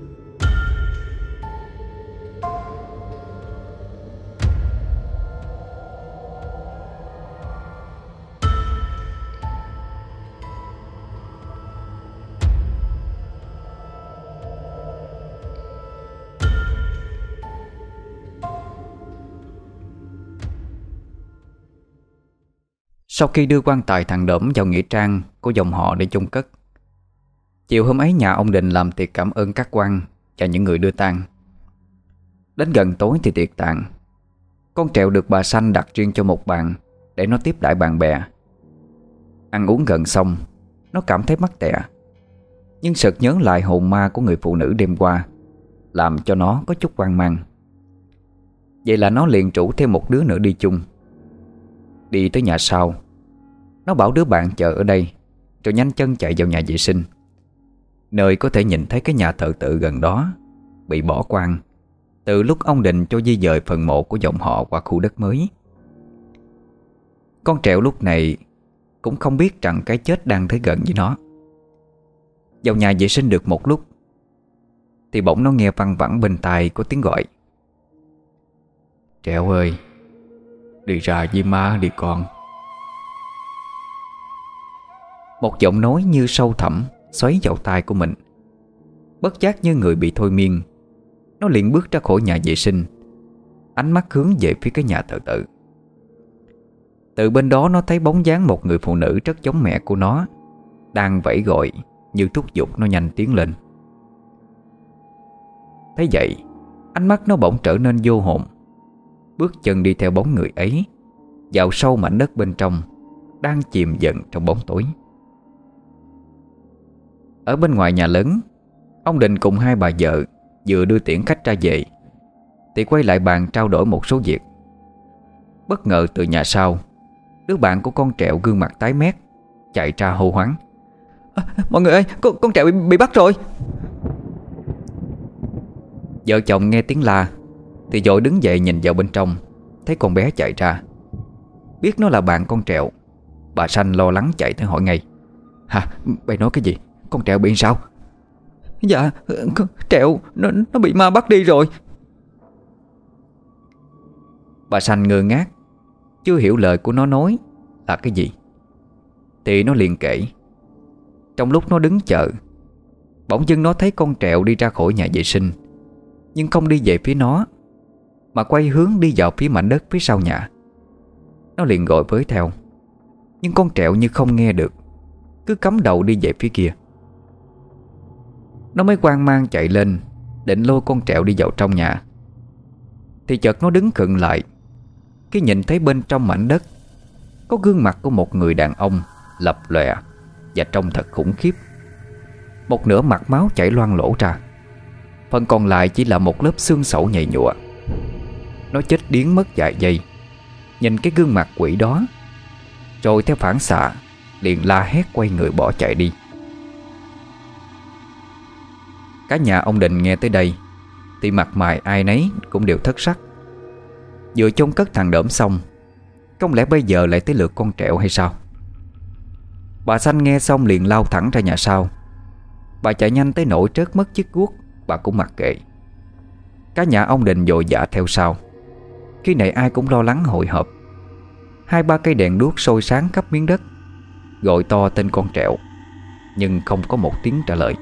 Sau khi đưa quan tài thằng Đổm vào nghĩa trang của dòng họ để chôn cất, chiều hôm ấy nhà ông Định làm tiệc cảm ơn các quan và những người đưa tang. Đến gần tối thì tiệc tàn. Con Trẹo được bà Sanh đặt riêng cho một bàn để nó tiếp đãi bạn bè. Ăn uống gần xong, nó cảm thấy mắc tẻ, nhưng sực nhớ lại hồn ma của người phụ nữ đêm qua, làm cho nó có chút hoang mang. Vậy là nó liền rủ thêm một đứa nữa đi chung. Đi tới nhà sau, nó bảo đứa bạn chờ ở đây, rồi nhanh chân chạy vào nhà vệ sinh, nơi có thể nhìn thấy cái nhà thờ tự gần đó bị bỏ hoang từ lúc ông Định cho di dời phần mộ của dòng họ qua khu đất mới. Con Trẹo lúc này cũng không biết rằng cái chết đang tới gần với nó. Vào nhà vệ sinh được một lúc thì bỗng nó nghe văng vẳng bên tai có tiếng gọi: "Trẹo ơi, đi ra với má đi con." Một giọng nói như sâu thẳm xoáy vào tai của mình. Bất giác như người bị thôi miên, nó liền bước ra khỏi nhà vệ sinh, ánh mắt hướng về phía cái nhà thờ tự. Từ bên đó nó thấy bóng dáng một người phụ nữ rất giống mẹ của nó, đang vẫy gọi như thúc giục nó nhanh tiến lên. Thấy vậy, ánh mắt nó bỗng trở nên vô hồn, bước chân đi theo bóng người ấy vào sâu mảnh đất bên trong, đang chìm dần trong bóng tối. Ở bên ngoài nhà lớn, ông Định cùng hai bà vợ vừa đưa tiễn khách ra về thì quay lại bàn trao đổi một số việc. Bất ngờ từ nhà sau, đứa bạn của con Trẹo gương mặt tái mét chạy ra hô hoáng: à, "Mọi người ơi, con, con Trẹo bị, bị bắt rồi!" Vợ chồng nghe tiếng la thì vội đứng dậy nhìn vào bên trong, thấy con bé chạy ra. Biết nó là bạn con Trẹo, bà Sanh lo lắng chạy tới hỏi ngay: "Hả? Bày nói cái gì? Con Trẹo bị sao?" "Dạ, Trẹo nó, nó bị ma bắt đi rồi." Bà Sanh ngơ ngác, chưa hiểu lời của nó nói là cái gì. Thì nó liền kể: trong lúc nó đứng chờ, bỗng dưng nó thấy con Trẹo đi ra khỏi nhà vệ sinh, nhưng không đi về phía nó, mà quay hướng đi vào phía mảnh đất phía sau nhà. Nó liền gọi với theo, nhưng con Trẹo như không nghe được, cứ cắm đầu đi về phía kia. Nó mới hoang mang chạy lên, định lôi con Trẹo đi vào trong nhà. Thì chợt nó đứng khựng lại khi nhìn thấy bên trong mảnh đất có gương mặt của một người đàn ông lập lòe và trông thật khủng khiếp. Một nửa mặt máu chảy loang lỗ ra, phần còn lại chỉ là một lớp xương sẩu nhầy nhụa. Nó chết điếng mất vài giây, nhìn cái gương mặt quỷ đó, rồi theo phản xạ liền la hét quay người bỏ chạy đi. Cả nhà ông Định nghe tới đây thì mặt mày ai nấy cũng đều thất sắc. Vừa chôn cất thằng Đỡm xong, không lẽ bây giờ lại tới lượt con Trẹo hay sao? Bà Sanh nghe xong liền lao thẳng ra nhà sau. Bà chạy nhanh tới nỗi trớt mất chiếc guốc, bà cũng mặc kệ. Cả nhà ông Định vội vã theo sau. Khi này ai cũng lo lắng hồi hộp. Hai ba cây đèn đuốc soi sáng khắp miếng đất, gọi to tên con Trẹo, nhưng không có một tiếng trả lời.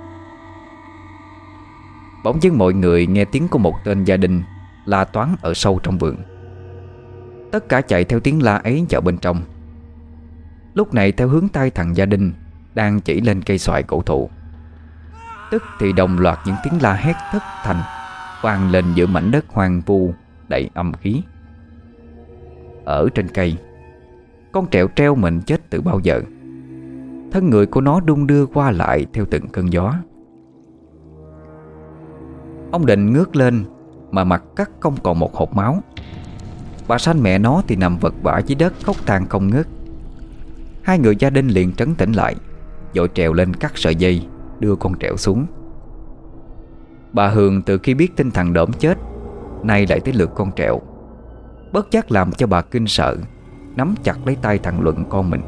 Bỗng dưng mọi người nghe tiếng của một tên gia đình la toáng ở sâu trong vườn. Tất cả chạy theo tiếng la ấy vào bên trong. Lúc này theo hướng tay thằng gia đình đang chỉ lên cây xoài cổ thụ, tức thì đồng loạt những tiếng la hét thất thanh vang lên giữa mảnh đất hoang vu đầy âm khí. Ở trên cây, con Trẹo treo mình chết từ bao giờ. Thân người của nó đung đưa qua lại theo từng cơn gió. Ông Định ngước lên mà mặt cắt không còn một hột máu. Bà sanh mẹ nó thì nằm vật vã dưới đất khóc than không ngớt. Hai người gia đình liền trấn tĩnh lại, vội trèo lên cắt sợi dây, đưa con Trẻo xuống. Bà Hường từ khi biết tin thằng Đổm chết, nay lại tới lượt con Trẻo, bất giác làm cho bà kinh sợ, nắm chặt lấy tay thằng Luận con mình.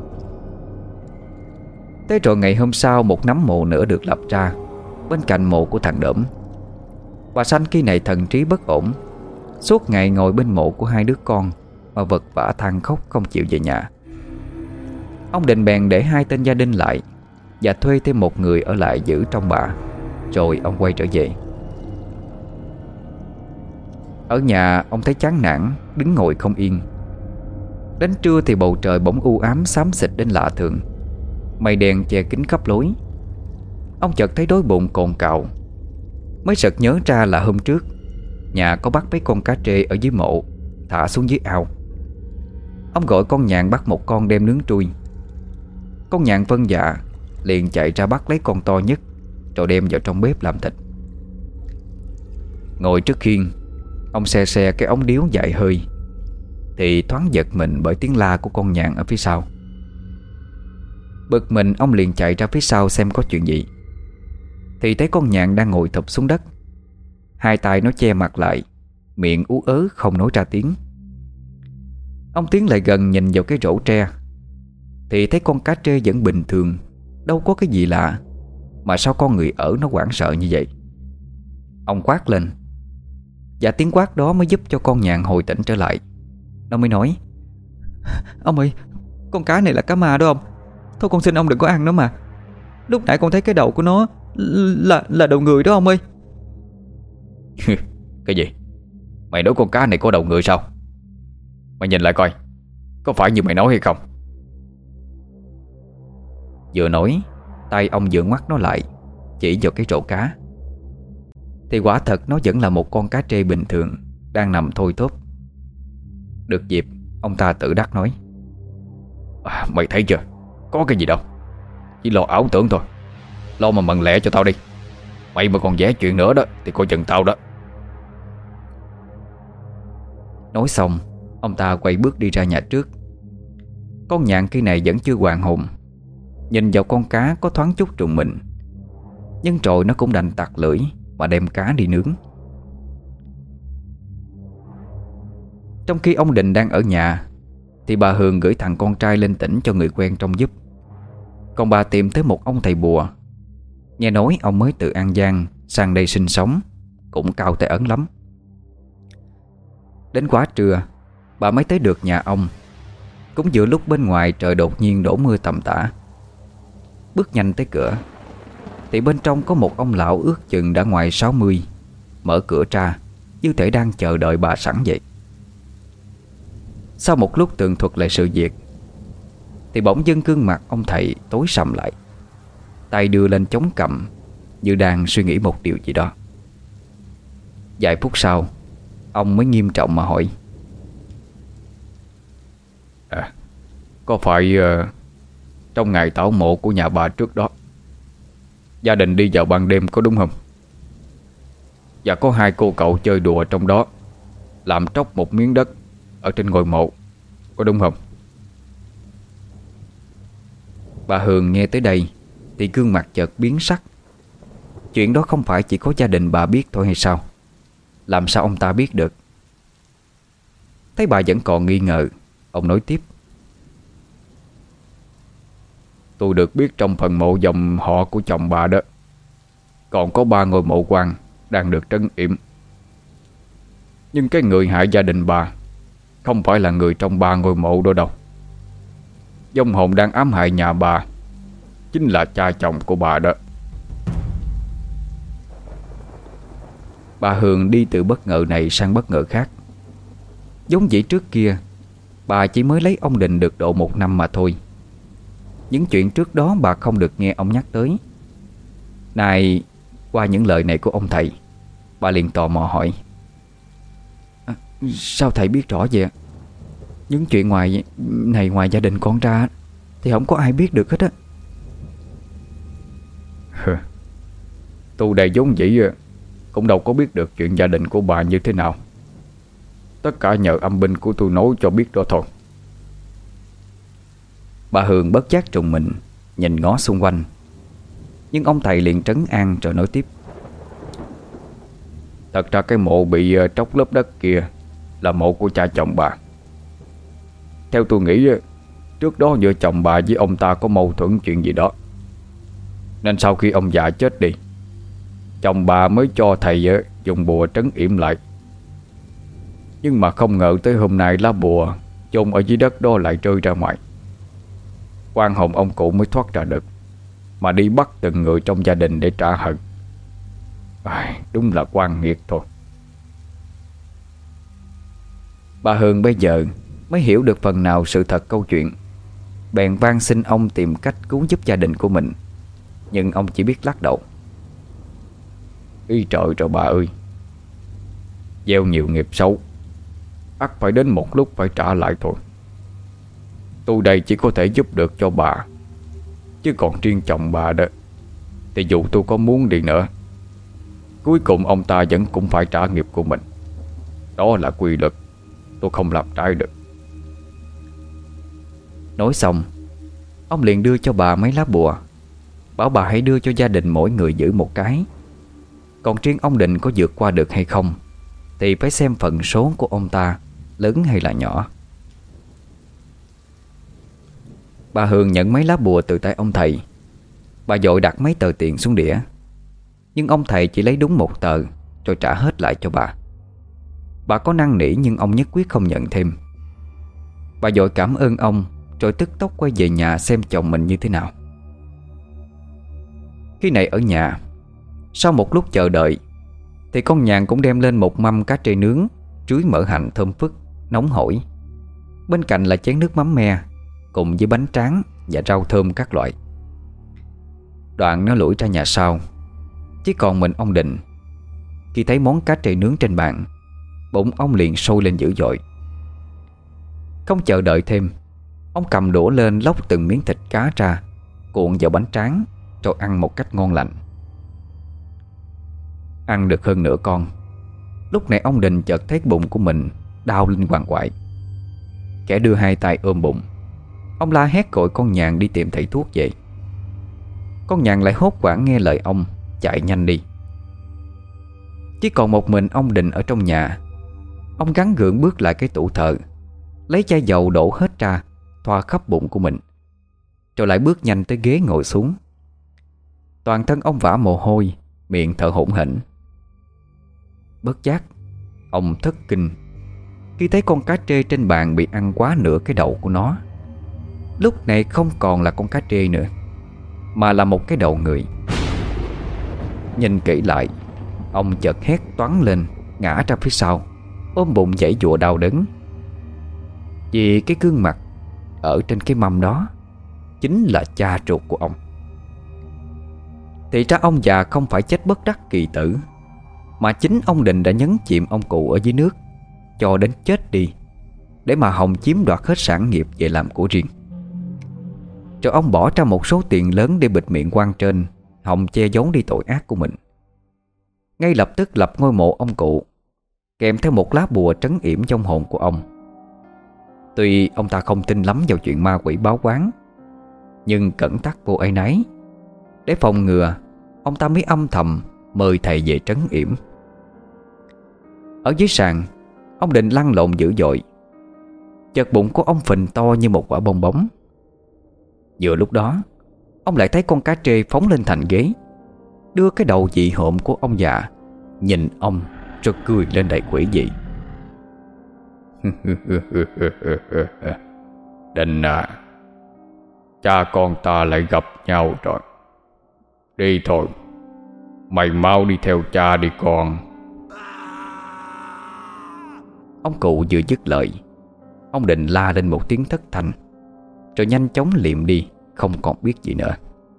Thế rồi ngày hôm sau, một nắm mộ nữa được lập ra bên cạnh mộ của thằng Đổm. Bà sanh khi này thần trí bất ổn, suốt ngày ngồi bên mộ của hai đứa con mà vật vã than khóc không chịu về nhà. Ông định bèn để hai tên gia đình lại và thuê thêm một người ở lại giữ trong bà, rồi ông quay trở về. Ở nhà ông thấy chán nản, đứng ngồi không yên. Đến trưa thì bầu trời bỗng u ám xám xịt đến lạ thường, mây đen che kín khắp lối. Ông chợt thấy đói bụng cồn cào, mới sực nhớ ra là hôm trước nhà có bắt mấy con cá trê ở dưới mộ, thả xuống dưới ao. Ông gọi con Nhạn bắt một con đem nướng trui. Con Nhạn vâng dạ, liền chạy ra bắt lấy con to nhất, rồi đem vào trong bếp làm thịt. Ngồi trước khiên, ông xe xe cái ống điếu dài hơi, thì thoáng giật mình bởi tiếng la của con Nhạn ở phía sau. Bực mình, ông liền chạy ra phía sau xem có chuyện gì. Thì thấy con Nhạn đang ngồi thụp xuống đất, hai tay nó che mặt lại, miệng ú ớ không nói ra tiếng. Ông tiến lại gần nhìn vào cái rổ tre, thì thấy con cá trê vẫn bình thường, đâu có cái gì lạ, mà sao con người ở nó hoảng sợ như vậy. Ông quát lên, và tiếng quát đó mới giúp cho con Nhạn hồi tỉnh trở lại. Nó mới nói: "Ông ơi, con cá này là cá ma đó ông. Thôi con xin ông đừng có ăn nó mà. Lúc nãy con thấy cái đầu của nó Là là đầu người đó ông ơi." Cái gì? Mày nói con cá này có đầu người sao? Mày nhìn lại coi, có phải như mày nói hay không? Vừa nói, tay ông vừa ngoắt nó lại, chỉ vào cái rổ cá. Thì quả thật nó vẫn là một con cá trê bình thường, đang nằm thôi thóp. Được dịp, ông ta tự đắc nói: à, Mày thấy chưa, có cái gì đâu, chỉ lo ảo tưởng thôi. Lo mà mần lẹ cho tao đi. Mày mà còn vẽ chuyện nữa đó thì coi chừng tao đó. Nói xong, ông ta quay bước đi ra nhà trước. Con Nhạn khi này vẫn chưa hoàn hồn, nhìn vào con cá có thoáng chút trùng mình, nhưng rồi nó cũng đành tặc lưỡi mà đem cá đi nướng. Trong khi ông Định đang ở nhà, thì bà Hường gửi thằng con trai lên tỉnh cho người quen trông giúp. Còn bà tìm tới một ông thầy bùa, nghe nói ông mới từ An Giang sang đây sinh sống, cũng cao tay ấn lắm. Đến quá trưa, bà mới tới được nhà ông. Cũng giữa lúc bên ngoài trời đột nhiên đổ mưa tầm tã. Bước nhanh tới cửa, thì bên trong có một ông lão ước chừng đã ngoài sáu mươi, mở cửa ra như thể đang chờ đợi bà sẵn vậy. Sau một lúc tường thuật lại sự việc, thì bỗng dưng gương mặt ông thầy tối sầm lại, tay đưa lên chống cằm, như đang suy nghĩ một điều gì đó. Vài phút sau, ông mới nghiêm trọng mà hỏi: À, có phải uh, trong ngày tảo mộ của nhà bà trước đó, gia đình đi vào ban đêm có đúng không? Và có hai cô cậu chơi đùa trong đó, làm tróc một miếng đất ở trên ngôi mộ, có đúng không? Bà Hường nghe tới đây thì gương mặt chợt biến sắc. Chuyện đó không phải chỉ có gia đình bà biết thôi hay sao? Làm sao ông ta biết được? Thấy bà vẫn còn nghi ngờ, ông nói tiếp: Tôi được biết trong phần mộ dòng họ của chồng bà đó, còn có ba ngôi mộ quan đang được trấn yểm. Nhưng cái người hại gia đình bà không phải là người trong ba ngôi mộ đó đâu. Vong hồn đang ám hại nhà bà chính là cha chồng của bà đó. Bà Hường đi từ bất ngờ này sang bất ngờ khác. Giống dĩ trước kia, bà chỉ mới lấy ông Định được độ một năm mà thôi. Những chuyện trước đó bà không được nghe ông nhắc tới. Này, qua những lời này của ông thầy, bà liền tò mò hỏi: à, sao thầy biết rõ vậy? Những chuyện ngoài này ngoài gia đình con ra thì không có ai biết được hết á. Tôi đây vốn dĩ cũng đâu có biết được chuyện gia đình của bà như thế nào. Tất cả nhờ âm binh của tôi nói cho biết đó thôi. Bà Hường bất giác trùng mình, nhìn ngó xung quanh. Nhưng ông thầy liền trấn an rồi nói tiếp. Thật ra cái mộ bị tróc lớp đất kia là mộ của cha chồng bà. Theo tôi nghĩ, trước đó vợ chồng bà với ông ta có mâu thuẫn chuyện gì đó, nên sau khi ông già chết đi, chồng bà mới cho thầy dùng bùa trấn yểm lại. Nhưng mà không ngờ tới hôm nay lá bùa chôn ở dưới đất đó lại rơi ra ngoài. Quan hồn ông cụ mới thoát ra được, mà đi bắt từng người trong gia đình để trả hận. À, đúng là oan nghiệt thôi. Bà Hường bây giờ mới hiểu được phần nào sự thật câu chuyện, bèn van xin ông tìm cách cứu giúp gia đình của mình. Nhưng ông chỉ biết lắc đầu. Ý trời rồi bà ơi, gieo nhiều nghiệp xấu, ắt phải đến một lúc phải trả lại thôi. Tôi đây chỉ có thể giúp được cho bà, chứ còn riêng chồng bà đó thì dù tôi có muốn đi nữa, cuối cùng ông ta vẫn cũng phải trả nghiệp của mình. Đó là quy luật, tôi không làm trái được. Nói xong, ông liền đưa cho bà mấy lá bùa, bảo bà hãy đưa cho gia đình mỗi người giữ một cái. Còn riêng ông Định có vượt qua được hay không thì phải xem phần số của ông ta lớn hay là nhỏ. Bà Hường nhận mấy lá bùa từ tay ông thầy. Bà vội đặt mấy tờ tiền xuống đĩa, nhưng ông thầy chỉ lấy đúng một tờ rồi trả hết lại cho bà. Bà có năn nỉ nhưng ông nhất quyết không nhận thêm. Bà vội cảm ơn ông rồi tức tốc quay về nhà xem chồng mình như thế nào. Khi này ở nhà, sau một lúc chờ đợi, thì con Nhàn cũng đem lên một mâm cá trê nướng, chuối mỡ hành thơm phức, nóng hổi. Bên cạnh là chén nước mắm me cùng với bánh tráng và rau thơm các loại. Đoạn nó lủi ra nhà sau, chỉ còn mình ông Định. Khi thấy món cá trê nướng trên bàn, bụng ông liền sôi lên dữ dội. Không chờ đợi thêm, ông cầm đũa lên lóc từng miếng thịt cá ra, cuộn vào bánh tráng rồi ăn một cách ngon lành. Ăn được hơn nửa con, lúc này ông Định chợt thấy bụng của mình đau lên quằn quại. Kẻ đưa hai tay ôm bụng, ông la hét gọi con Nhàn đi tìm thầy thuốc về. Con Nhàn lại hốt hoảng nghe lời ông, chạy nhanh đi. Chỉ còn một mình ông Định ở trong nhà. Ông gắng gượng bước lại cái tủ thờ, lấy chai dầu đổ hết ra, thoa khắp bụng của mình, rồi lại bước nhanh tới ghế ngồi xuống. Toàn thân ông vã mồ hôi, miệng thở hổn hển. Bất giác ông thất kinh khi thấy con cá trê trên bàn bị ăn quá nửa cái đầu của nó. Lúc này không còn là con cá trê nữa, mà là một cái đầu người. Nhìn kỹ lại, ông chợt hét toáng lên, ngã ra phía sau, ôm bụng giãy giụa đau đớn. Vì cái gương mặt ở trên cái mâm đó chính là cha ruột của ông. Thì ra ông già không phải chết bất đắc kỳ tử, mà chính ông Định đã nhấn chìm ông cụ ở dưới nước cho đến chết đi, để mà Hồng chiếm đoạt hết sản nghiệp về làm của riêng. Rồi ông bỏ ra một số tiền lớn để bịt miệng quan trên, Hồng che giấu đi tội ác của mình. Ngay lập tức lập ngôi mộ ông cụ, kèm theo một lá bùa trấn yểm trong hồn của ông. Tuy ông ta không tin lắm vào chuyện ma quỷ báo quán, nhưng cẩn tắc vô áy náy, để phòng ngừa, ông ta mới âm thầm mời thầy về trấn yểm. Ở dưới sàn, ông Định lăn lộn dữ dội. Chợt bụng của ông phình to như một quả bong bóng. Vừa lúc đó, ông lại thấy con cá trê phóng lên thành ghế, đưa cái đầu dị hợm của ông già nhìn ông rồi cười lên đầy quỷ dị. Định à, cha con ta lại gặp nhau rồi. Đi thôi, mày mau đi theo cha đi con. Ông cụ vừa dứt lời, ông Định la lên một tiếng thất thanh, rồi nhanh chóng liệm đi, không còn biết gì nữa.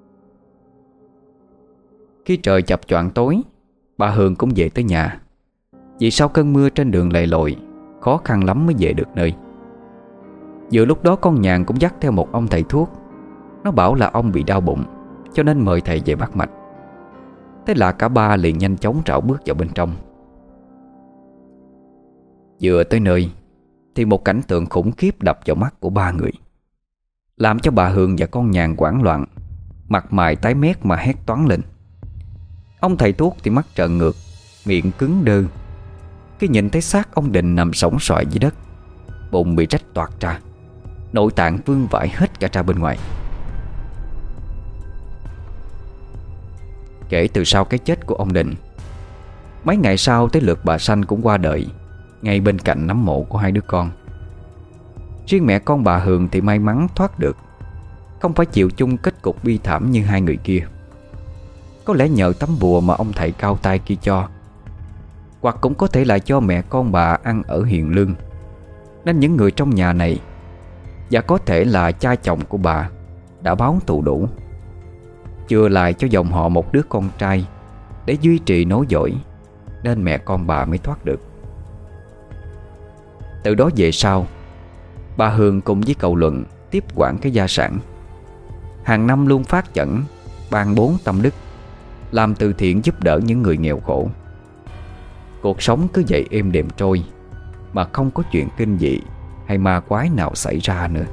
Khi trời chập choạng tối, bà Hường cũng về tới nhà. Vì sau cơn mưa trên đường lầy lội, khó khăn lắm mới về được nơi. Vừa lúc đó con Nhàn cũng dắt theo một ông thầy thuốc. Nó bảo là ông bị đau bụng, cho nên mời thầy về bắt mạch. Thế là cả ba liền nhanh chóng rảo bước vào bên trong. Vừa tới nơi thì một cảnh tượng khủng khiếp đập vào mắt của ba người, làm cho bà Hường và con Nhàn hoảng loạn, mặt mày tái mét mà hét toáng lên. Ông thầy thuốc thì mắt trợn ngược, miệng cứng đơ khi nhìn thấy xác ông Định nằm sõng soại dưới đất, bụng bị rách toạc ra, nội tạng vương vãi hết cả ra bên ngoài. Kể từ sau cái chết của ông Định, mấy ngày sau tới lượt bà Sanh cũng qua đời ngay bên cạnh nấm mộ của hai đứa con. Riêng mẹ con bà Hường thì may mắn thoát được, không phải chịu chung kết cục bi thảm như hai người kia. Có lẽ nhờ tấm bùa mà ông thầy cao tay kia cho, hoặc cũng có thể là cho mẹ con bà ăn ở hiền lương, nên những người trong nhà này, và có thể là cha chồng của bà, đã báo thù đủ, chừa lại cho dòng họ một đứa con trai để duy trì nối dõi, nên mẹ con bà mới thoát được. Từ đó về sau, bà Hường cùng với cậu Luận tiếp quản cái gia sản. Hàng năm luôn phát chẩn ban bốn tâm đức, làm từ thiện giúp đỡ những người nghèo khổ. Cuộc sống cứ vậy êm đềm trôi, mà không có chuyện kinh dị hay ma quái nào xảy ra nữa.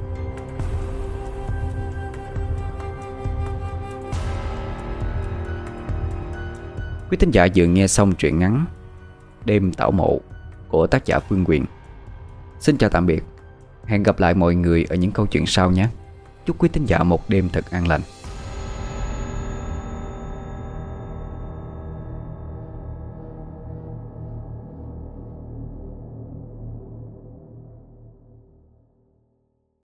Quý thính giả vừa nghe xong truyện ngắn Đêm Tảo Mộ của tác giả Phương Quyền. Xin chào tạm biệt. Hẹn gặp lại mọi người ở những câu chuyện sau nhé. Chúc quý thính giả một đêm thật an lành.